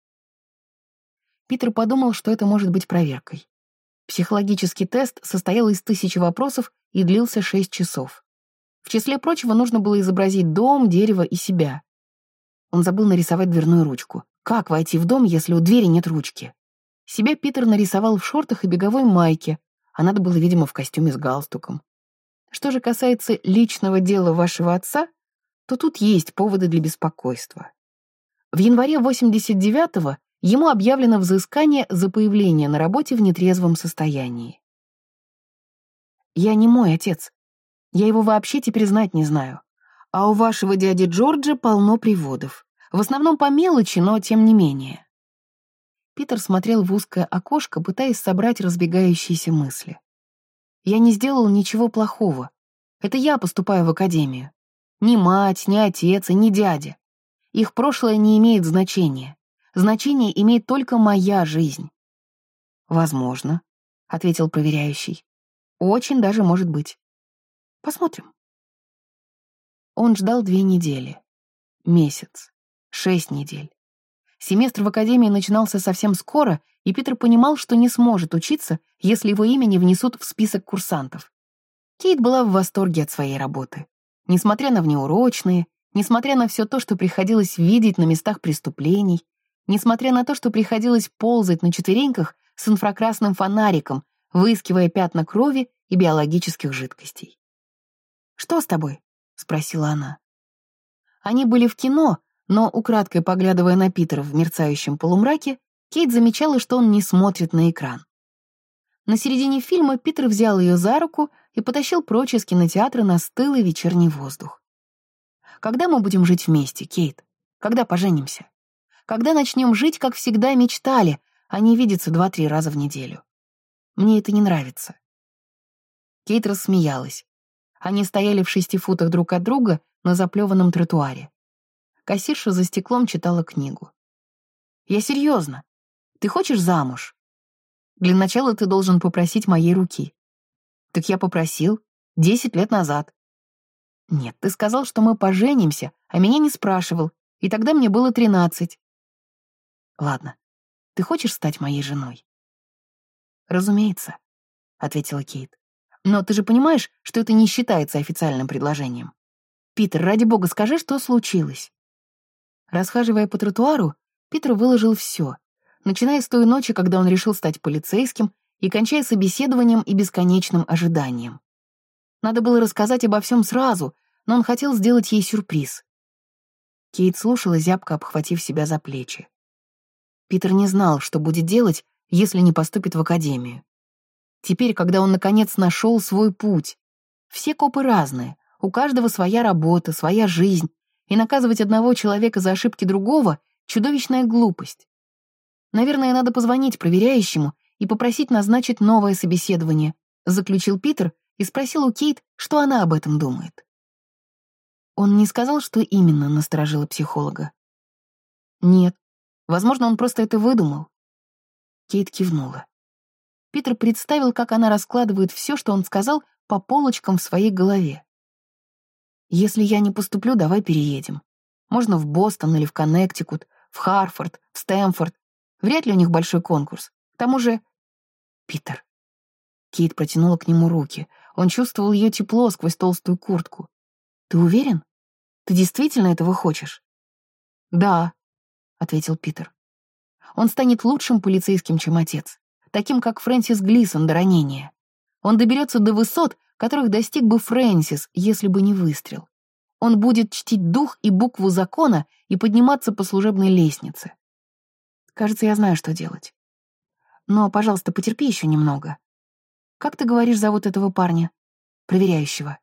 Питер подумал, что это может быть проверкой. Психологический тест состоял из 1000 вопросов и длился 6 часов. В числе прочего нужно было изобразить дом, дерево и себя. Он забыл нарисовать дверную ручку. Как войти в дом, если у двери нет ручки? Себя Питер нарисовал в шортах и беговой майке, а надо было, видимо, в костюме с галстуком. Что же касается личного дела вашего отца, то тут есть поводы для беспокойства. В январе 89-го ему объявлено взыскание за появление на работе в нетрезвом состоянии. «Я не мой отец. Я его вообще теперь знать не знаю. А у вашего дяди Джорджа полно приводов. В основном по мелочи, но тем не менее». Питер смотрел в узкое окошко, пытаясь собрать разбегающиеся мысли. «Я не сделал ничего плохого. Это я поступаю в академию. Ни мать, ни отец и ни дядя. Их прошлое не имеет значения. Значение имеет только моя жизнь». «Возможно», — ответил проверяющий. «Очень даже может быть. Посмотрим». Он ждал 2 недели, месяц, 6 недель. Семестр в академии начинался совсем скоро, и Питер понимал, что не сможет учиться, если его имя не внесут в список курсантов. Кейт была в восторге от своей работы. Несмотря на внеурочные, несмотря на все то, что приходилось видеть на местах преступлений, несмотря на то, что приходилось ползать на четвереньках с инфракрасным фонариком, выискивая пятна крови и биологических жидкостей. «Что с тобой?» — спросила она. Они были в кино, но, украдкой поглядывая на Питера в мерцающем полумраке, Кейт замечала, что он не смотрит на экран. На середине фильма Питер взял ее за руку и потащил прочь из кинотеатра на стылый вечерний воздух. «Когда мы будем жить вместе, Кейт? Когда поженимся? Когда начнем жить, как всегда мечтали, а не видеться 2-3 раза в неделю? Мне это не нравится». Кейт рассмеялась. Они стояли в 6 футах друг от друга на заплеванном тротуаре. Кассирша за стеклом читала книгу. «Я серьезно. Ты хочешь замуж? Для начала ты должен попросить моей руки». «Так я попросил 10 лет назад». «Нет, ты сказал, что мы поженимся, а меня не спрашивал, и тогда мне было 13. Ладно, ты хочешь стать моей женой?» «Разумеется», — ответила Кейт. «Но ты же понимаешь, что это не считается официальным предложением. Питер, ради бога, скажи, что случилось». Расхаживая по тротуару, Питер выложил все, начиная с той ночи, когда он решил стать полицейским, и кончая собеседованием и бесконечным ожиданием. Надо было рассказать обо всем сразу, но он хотел сделать ей сюрприз. Кейт слушала, зябко обхватив себя за плечи. Питер не знал, что будет делать, если не поступит в академию. Теперь, когда он наконец нашел свой путь. Все копы разные, у каждого своя работа, своя жизнь, и наказывать одного человека за ошибки другого — чудовищная глупость. Наверное, надо позвонить проверяющему и попросить назначить новое собеседование, заключил Питер и спросил у Кейт, что она об этом думает. Он не сказал, что именно насторожило психолога. Нет, возможно, он просто это выдумал. Кейт кивнула. Питер представил, как она раскладывает все, что он сказал, по полочкам в своей голове. «Если я не поступлю, давай переедем. Можно в Бостон или в Коннектикут, в Харфорд, в Стэнфорд. Вряд ли у них большой конкурс. К тому же...» «Питер». Кейт протянула к нему руки. Он чувствовал ее тепло сквозь толстую куртку. «Ты уверен? Ты действительно этого хочешь?» «Да», — ответил Питер. «Он станет лучшим полицейским, чем отец, таким, как Фрэнсис Глисон до ранения. Он доберется до высот, которых достиг бы Фрэнсис, если бы не выстрел. Он будет чтить дух и букву закона и подниматься по служебной лестнице. Кажется, я знаю, что делать. Но, пожалуйста, потерпи еще немного. Как ты говоришь, зовут этого парня? Проверяющего».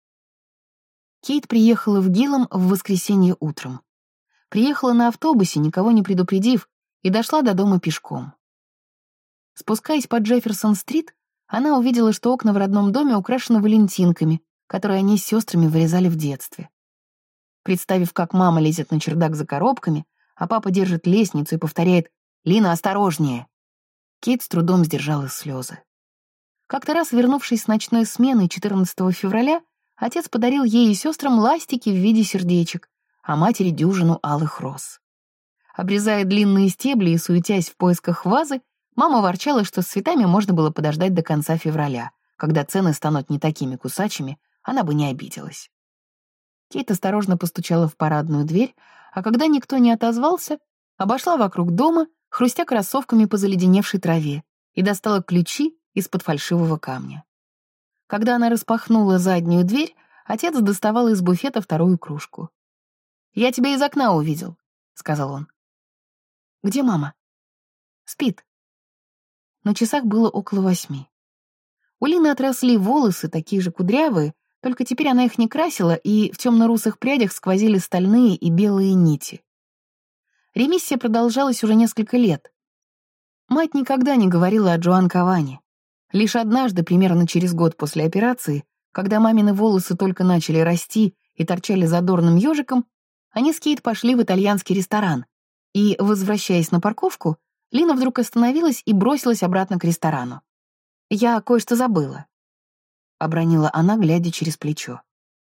Кейт приехала в Гиллом в воскресенье утром. Приехала на автобусе, никого не предупредив, и дошла до дома пешком. Спускаясь по Джефферсон-стрит, она увидела, что окна в родном доме украшены валентинками, которые они с сестрами вырезали в детстве. Представив, как мама лезет на чердак за коробками, а папа держит лестницу и повторяет «Лина, осторожнее!», Кейт с трудом сдержала слезы. Как-то раз, вернувшись с ночной смены 14 февраля, отец подарил ей и сестрам ластики в виде сердечек, а матери дюжину алых роз. Обрезая длинные стебли и суетясь в поисках вазы, мама ворчала, что с цветами можно было подождать до конца февраля, когда цены станут не такими кусачими, она бы не обиделась. Кейт осторожно постучала в парадную дверь, а когда никто не отозвался, обошла вокруг дома, хрустя кроссовками по заледеневшей траве, и достала ключи из-под фальшивого камня. Когда она распахнула заднюю дверь, отец доставал из буфета вторую кружку. «Я тебя из окна увидел», — сказал он. «Где мама?» «Спит». На часах было около 8. У Лины отросли волосы, такие же кудрявые, только теперь она их не красила, и в темно-русых прядях сквозили стальные и белые нити. Ремиссия продолжалась уже несколько лет. Мать никогда не говорила о Джоан Кавани. Лишь однажды, примерно через год после операции, когда мамины волосы только начали расти и торчали задорным ежиком, они с Кейт пошли в итальянский ресторан, и, возвращаясь на парковку, Лина вдруг остановилась и бросилась обратно к ресторану. «Я кое-что забыла», — обронила она, глядя через плечо.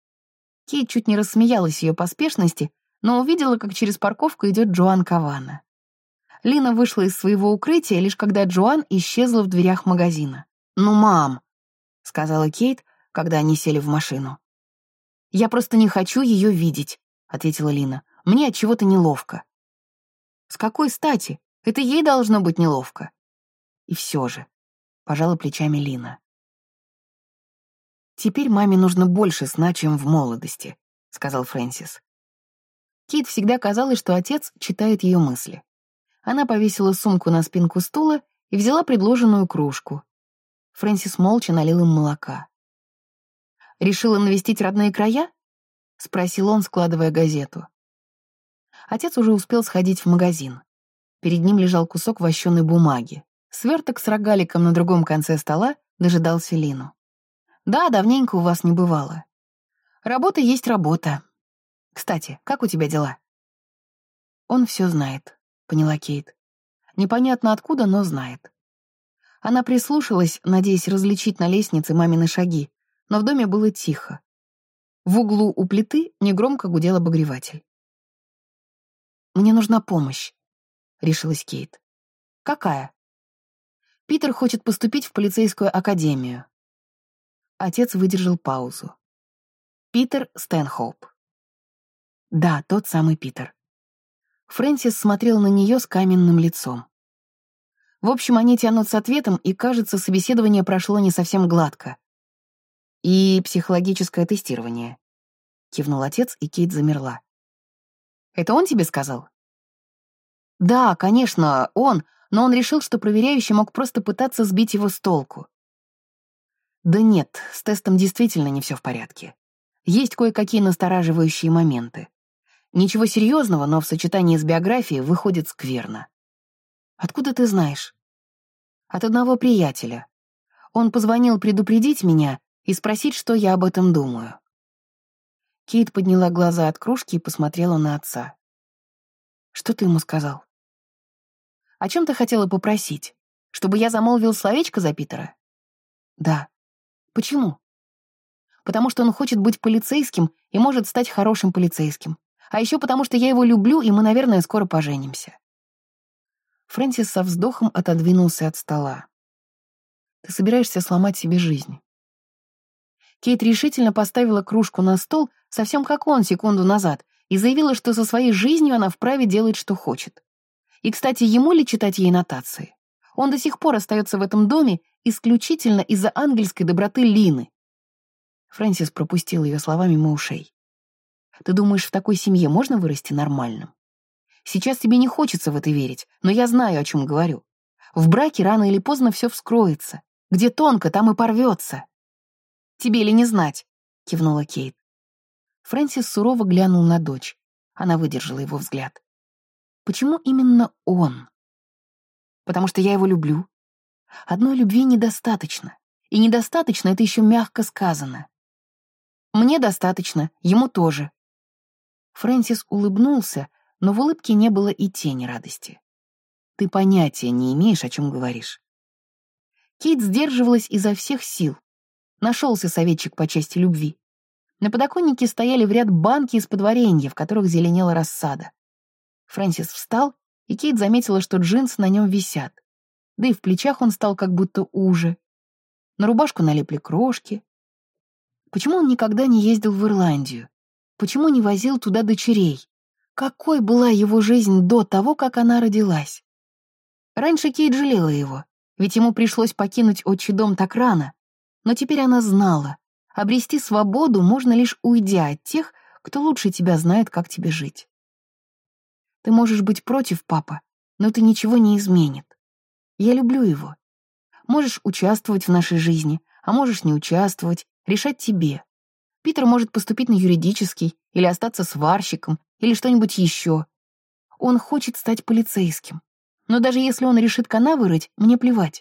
Кейт чуть не рассмеялась ее поспешности, но увидела, как через парковку идет Джоан Кавана. Лина вышла из своего укрытия, лишь когда Джоан исчезла в дверях магазина. «Ну, мам», — сказала Кейт, когда они сели в машину. «Я просто не хочу ее видеть», — ответила Лина. «Мне от чего-то неловко». «С какой стати? Это ей должно быть неловко». «И все же», — пожала плечами Лина. «Теперь маме нужно больше сна, чем в молодости», — сказал Фрэнсис. Кейт всегда казалось, что отец читает ее мысли. Она повесила сумку на спинку стула и взяла предложенную кружку. Фрэнсис молча налил им молока. «Решила навестить родные края?» — спросил он, складывая газету. Отец уже успел сходить в магазин. Перед ним лежал кусок вощеной бумаги. Сверток с рогаликом на другом конце стола дожидался Лину. «Да, давненько у вас не бывало. Работа есть работа. Кстати, как у тебя дела?» «Он все знает», — поняла Кейт. «Непонятно откуда, но знает». Она прислушалась, надеясь различить на лестнице мамины шаги, но в доме было тихо. В углу у плиты негромко гудел обогреватель. «Мне нужна помощь», — решилась Кейт. «Какая?» Питер хочет поступить в полицейскую академию. Отец выдержал паузу. Питер Стэнхоуп. Да, тот самый Питер. Фрэнсис смотрел на нее с каменным лицом. В общем, они тянут с ответом, и, кажется, собеседование прошло не совсем гладко. И психологическое тестирование. Кивнул отец, и Кейт замерла. Это он тебе сказал? Да, конечно, он, но он решил, что проверяющий мог просто пытаться сбить его с толку. Да нет, с тестом действительно не все в порядке. Есть кое-какие настораживающие моменты. Ничего серьезного, но в сочетании с биографией выходит скверно. Откуда ты знаешь? От одного приятеля. Он позвонил предупредить меня и спросить, что я об этом думаю. Кейт подняла глаза от кружки и посмотрела на отца. Что ты ему сказал? О чем ты хотела попросить? Чтобы я замолвил словечко за Питера? Да. Почему? Потому что он хочет быть полицейским и может стать хорошим полицейским. А еще потому, что я его люблю, и мы, наверное, скоро поженимся. Фрэнсис со вздохом отодвинулся от стола. Ты собираешься сломать себе жизнь. Кейт решительно поставила кружку на стол, совсем как он секунду назад, и заявила, что со своей жизнью она вправе делать, что хочет. И, кстати, ему ли читать ей нотации? Он до сих пор остается в этом доме исключительно из-за ангельской доброты Лины. Фрэнсис пропустил ее слова мимо ушей. Ты думаешь, в такой семье можно вырасти нормальным? Сейчас тебе не хочется в это верить, но я знаю, о чем говорю. В браке рано или поздно все вскроется. Где тонко, там и порвется. Тебе ли не знать? Кивнула Кейт. Фрэнсис сурово глянул на дочь. Она выдержала его взгляд. Почему именно он? Потому что я его люблю. Одной любви недостаточно. И недостаточно — это еще мягко сказано. Мне достаточно, ему тоже. Фрэнсис улыбнулся, но в улыбке не было и тени радости. Ты понятия не имеешь, о чем говоришь. Кейт сдерживалась изо всех сил. Нашелся советчик по части любви. На подоконнике стояли в ряд банки из-под варенья, в которых зеленела рассада. Фрэнсис встал, и Кейт заметила, что джинсы на нем висят. Да и в плечах он стал как будто уже. На рубашку налипли крошки. Почему он никогда не ездил в Ирландию? Почему не возил туда дочерей? Какой была его жизнь до того, как она родилась? Раньше Кейт жалела его, ведь ему пришлось покинуть отчий дом так рано. Но теперь она знала, обрести свободу можно лишь уйдя от тех, кто лучше тебя знает, как тебе жить. Ты можешь быть против, папа, но это ничего не изменит. Я люблю его. Можешь участвовать в нашей жизни, а можешь не участвовать, решать тебе. Питер может поступить на юридический, или остаться сварщиком, или что-нибудь еще. Он хочет стать полицейским. Но даже если он решит канавы рыть, мне плевать.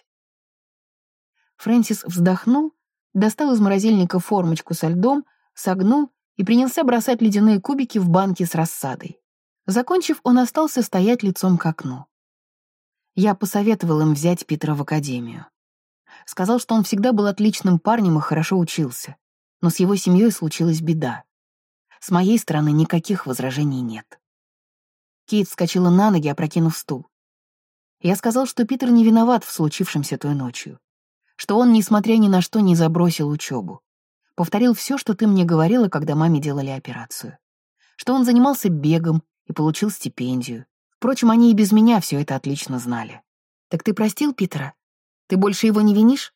Фрэнсис вздохнул, достал из морозильника формочку со льдом, согнул и принялся бросать ледяные кубики в банки с рассадой. Закончив, он остался стоять лицом к окну. Я посоветовал им взять Питера в академию. Сказал, что он всегда был отличным парнем и хорошо учился. Но с его семьей случилась беда. С моей стороны никаких возражений нет. Кейт вскочила на ноги, опрокинув стул. Я сказал, что Питер не виноват в случившемся той ночью. Что он, несмотря ни на что, не забросил учебу. Повторил все, что ты мне говорила, когда маме делали операцию. Что он занимался бегом и получил стипендию. Впрочем, они и без меня все это отлично знали. Так ты простил Питера? Ты больше его не винишь?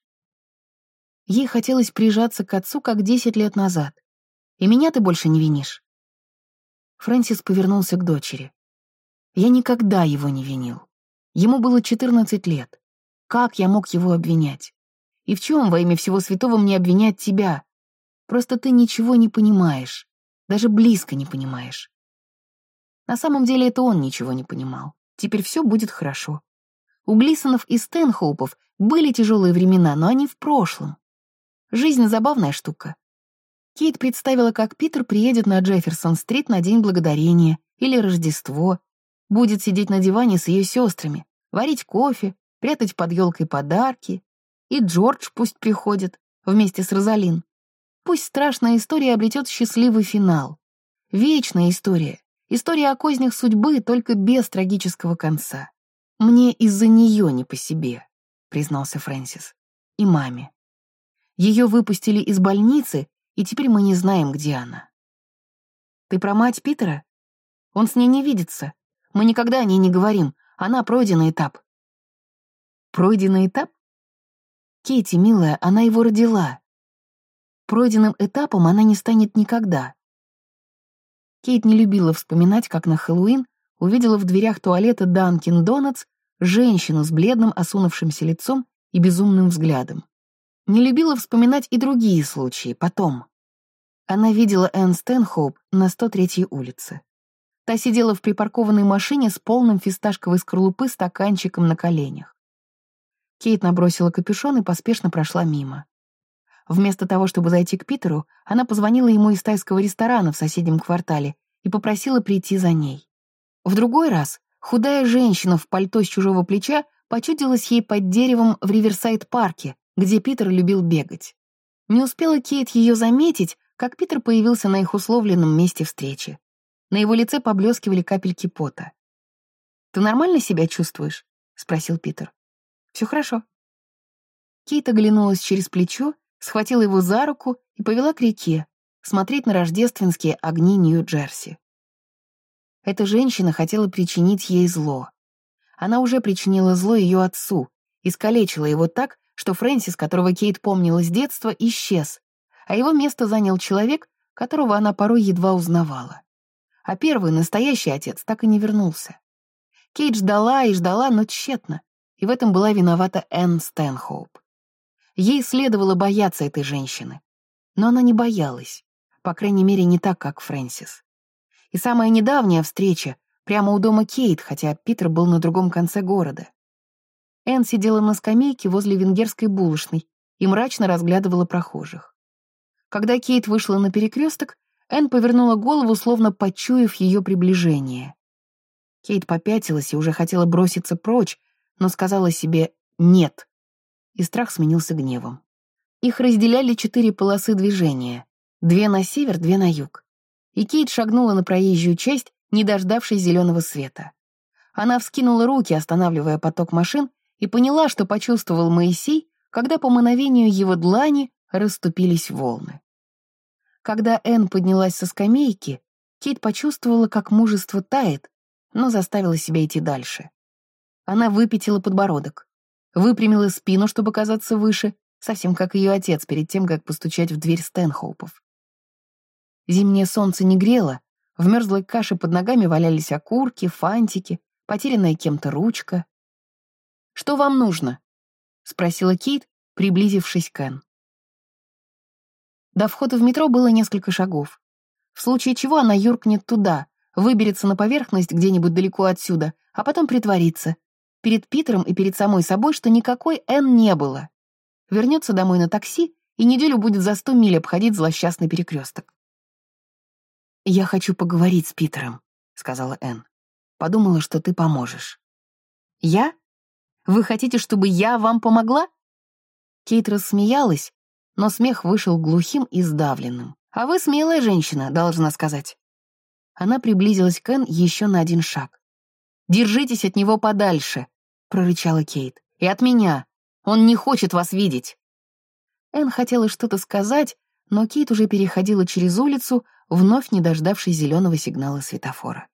Ей хотелось прижаться к отцу, как 10 лет назад. И меня ты больше не винишь? Фрэнсис повернулся к дочери. Я никогда его не винил. Ему было 14 лет. Как я мог его обвинять? И в чем во имя всего святого мне обвинять тебя? Просто ты ничего не понимаешь. Даже близко не понимаешь. На самом деле это он ничего не понимал. Теперь все будет хорошо. У Глисонов и Стэнхоупов были тяжелые времена, но они в прошлом. Жизнь — забавная штука. Кейт представила, как Питер приедет на Джефферсон-стрит на День Благодарения или Рождество, будет сидеть на диване с ее сестрами, варить кофе, прятать под елкой подарки. И Джордж пусть приходит вместе с Розалин. Пусть страшная история обретет счастливый финал. Вечная история. История о кознях судьбы, только без трагического конца. Мне из-за нее не по себе. признался Фрэнсис. «И маме. Ее выпустили из больницы, и теперь мы не знаем, где она». «Ты про мать Питера? Он с ней не видится. Мы никогда о ней не говорим. Она пройденный этап». «Пройденный этап? Кейти, милая, она его родила. Пройденным этапом она не станет никогда». Кейт не любила вспоминать, как на Хэллоуин увидела в дверях туалета Данкин Донатс женщину с бледным осунувшимся лицом и безумным взглядом. Не любила вспоминать и другие случаи, потом. Она видела Энн Стэнхоуп на 103-й улице. Та сидела в припаркованной машине с полным фисташковой скорлупы стаканчиком на коленях. Кейт набросила капюшон и поспешно прошла мимо. Вместо того, чтобы зайти к Питеру, она позвонила ему из тайского ресторана в соседнем квартале и попросила прийти за ней. В другой раз худая женщина в пальто с чужого плеча почудилась ей под деревом в Риверсайд-парке, где Питер любил бегать. Не успела Кейт ее заметить, как Питер появился на их условленном месте встречи. На его лице поблескивали капельки пота. «Ты нормально себя чувствуешь?» — спросил Питер. «Все хорошо». Кейт оглянулась через плечо, схватила его за руку и повела к реке, смотреть на рождественские огни Нью-Джерси. Эта женщина хотела причинить ей зло. Она уже причинила зло ее отцу, искалечила его так, что Фрэнсис, которого Кейт помнила с детства, исчез, а его место занял человек, которого она порой едва узнавала. А первый, настоящий отец, так и не вернулся. Кейт ждала и ждала, но тщетно, и в этом была виновата Энн Стэнхоуп. Ей следовало бояться этой женщины, но она не боялась, по крайней мере, не так, как Фрэнсис. И самая недавняя встреча прямо у дома Кейт, хотя Питер был на другом конце города. Энн сидела на скамейке возле венгерской булочной и мрачно разглядывала прохожих. Когда Кейт вышла на перекресток, Энн повернула голову, словно почуяв ее приближение. Кейт попятилась и уже хотела броситься прочь, но сказала себе «нет», и страх сменился гневом. Их разделяли 4 полосы движения, 2 на север, 2 на юг. И Кейт шагнула на проезжую часть, не дождавшись зеленого света. Она вскинула руки, останавливая поток машин, и поняла, что почувствовал Моисей, когда по мановению его длани расступились волны. Когда Энн поднялась со скамейки, Кейт почувствовала, как мужество тает, но заставила себя идти дальше. Она выпятила подбородок, выпрямила спину, чтобы казаться выше, совсем как ее отец перед тем, как постучать в дверь Стэнхоупов. Зимнее солнце не грело, в мерзлой каше под ногами валялись окурки, фантики, потерянная кем-то ручка. «Что вам нужно?» — спросила Кейт, приблизившись к Энн. До входа в метро было несколько шагов. В случае чего она юркнет туда, выберется на поверхность где-нибудь далеко отсюда, а потом притворится. Перед Питером и перед самой собой, что никакой Энн не было. Вернется домой на такси и неделю будет за 100 миль обходить злосчастный перекресток. «Я хочу поговорить с Питером», — сказала Энн. «Подумала, что ты поможешь». «Я? Вы хотите, чтобы я вам помогла?» Кейт рассмеялась, но смех вышел глухим и сдавленным. «А вы смелая женщина, должна сказать». Она приблизилась к Энн еще на 1 шаг. «Держитесь от него подальше», — прорычала Кейт. «И от меня. Он не хочет вас видеть». Энн хотела что-то сказать, но Кейт уже переходила через улицу, вновь не дождавшись зеленого сигнала светофора.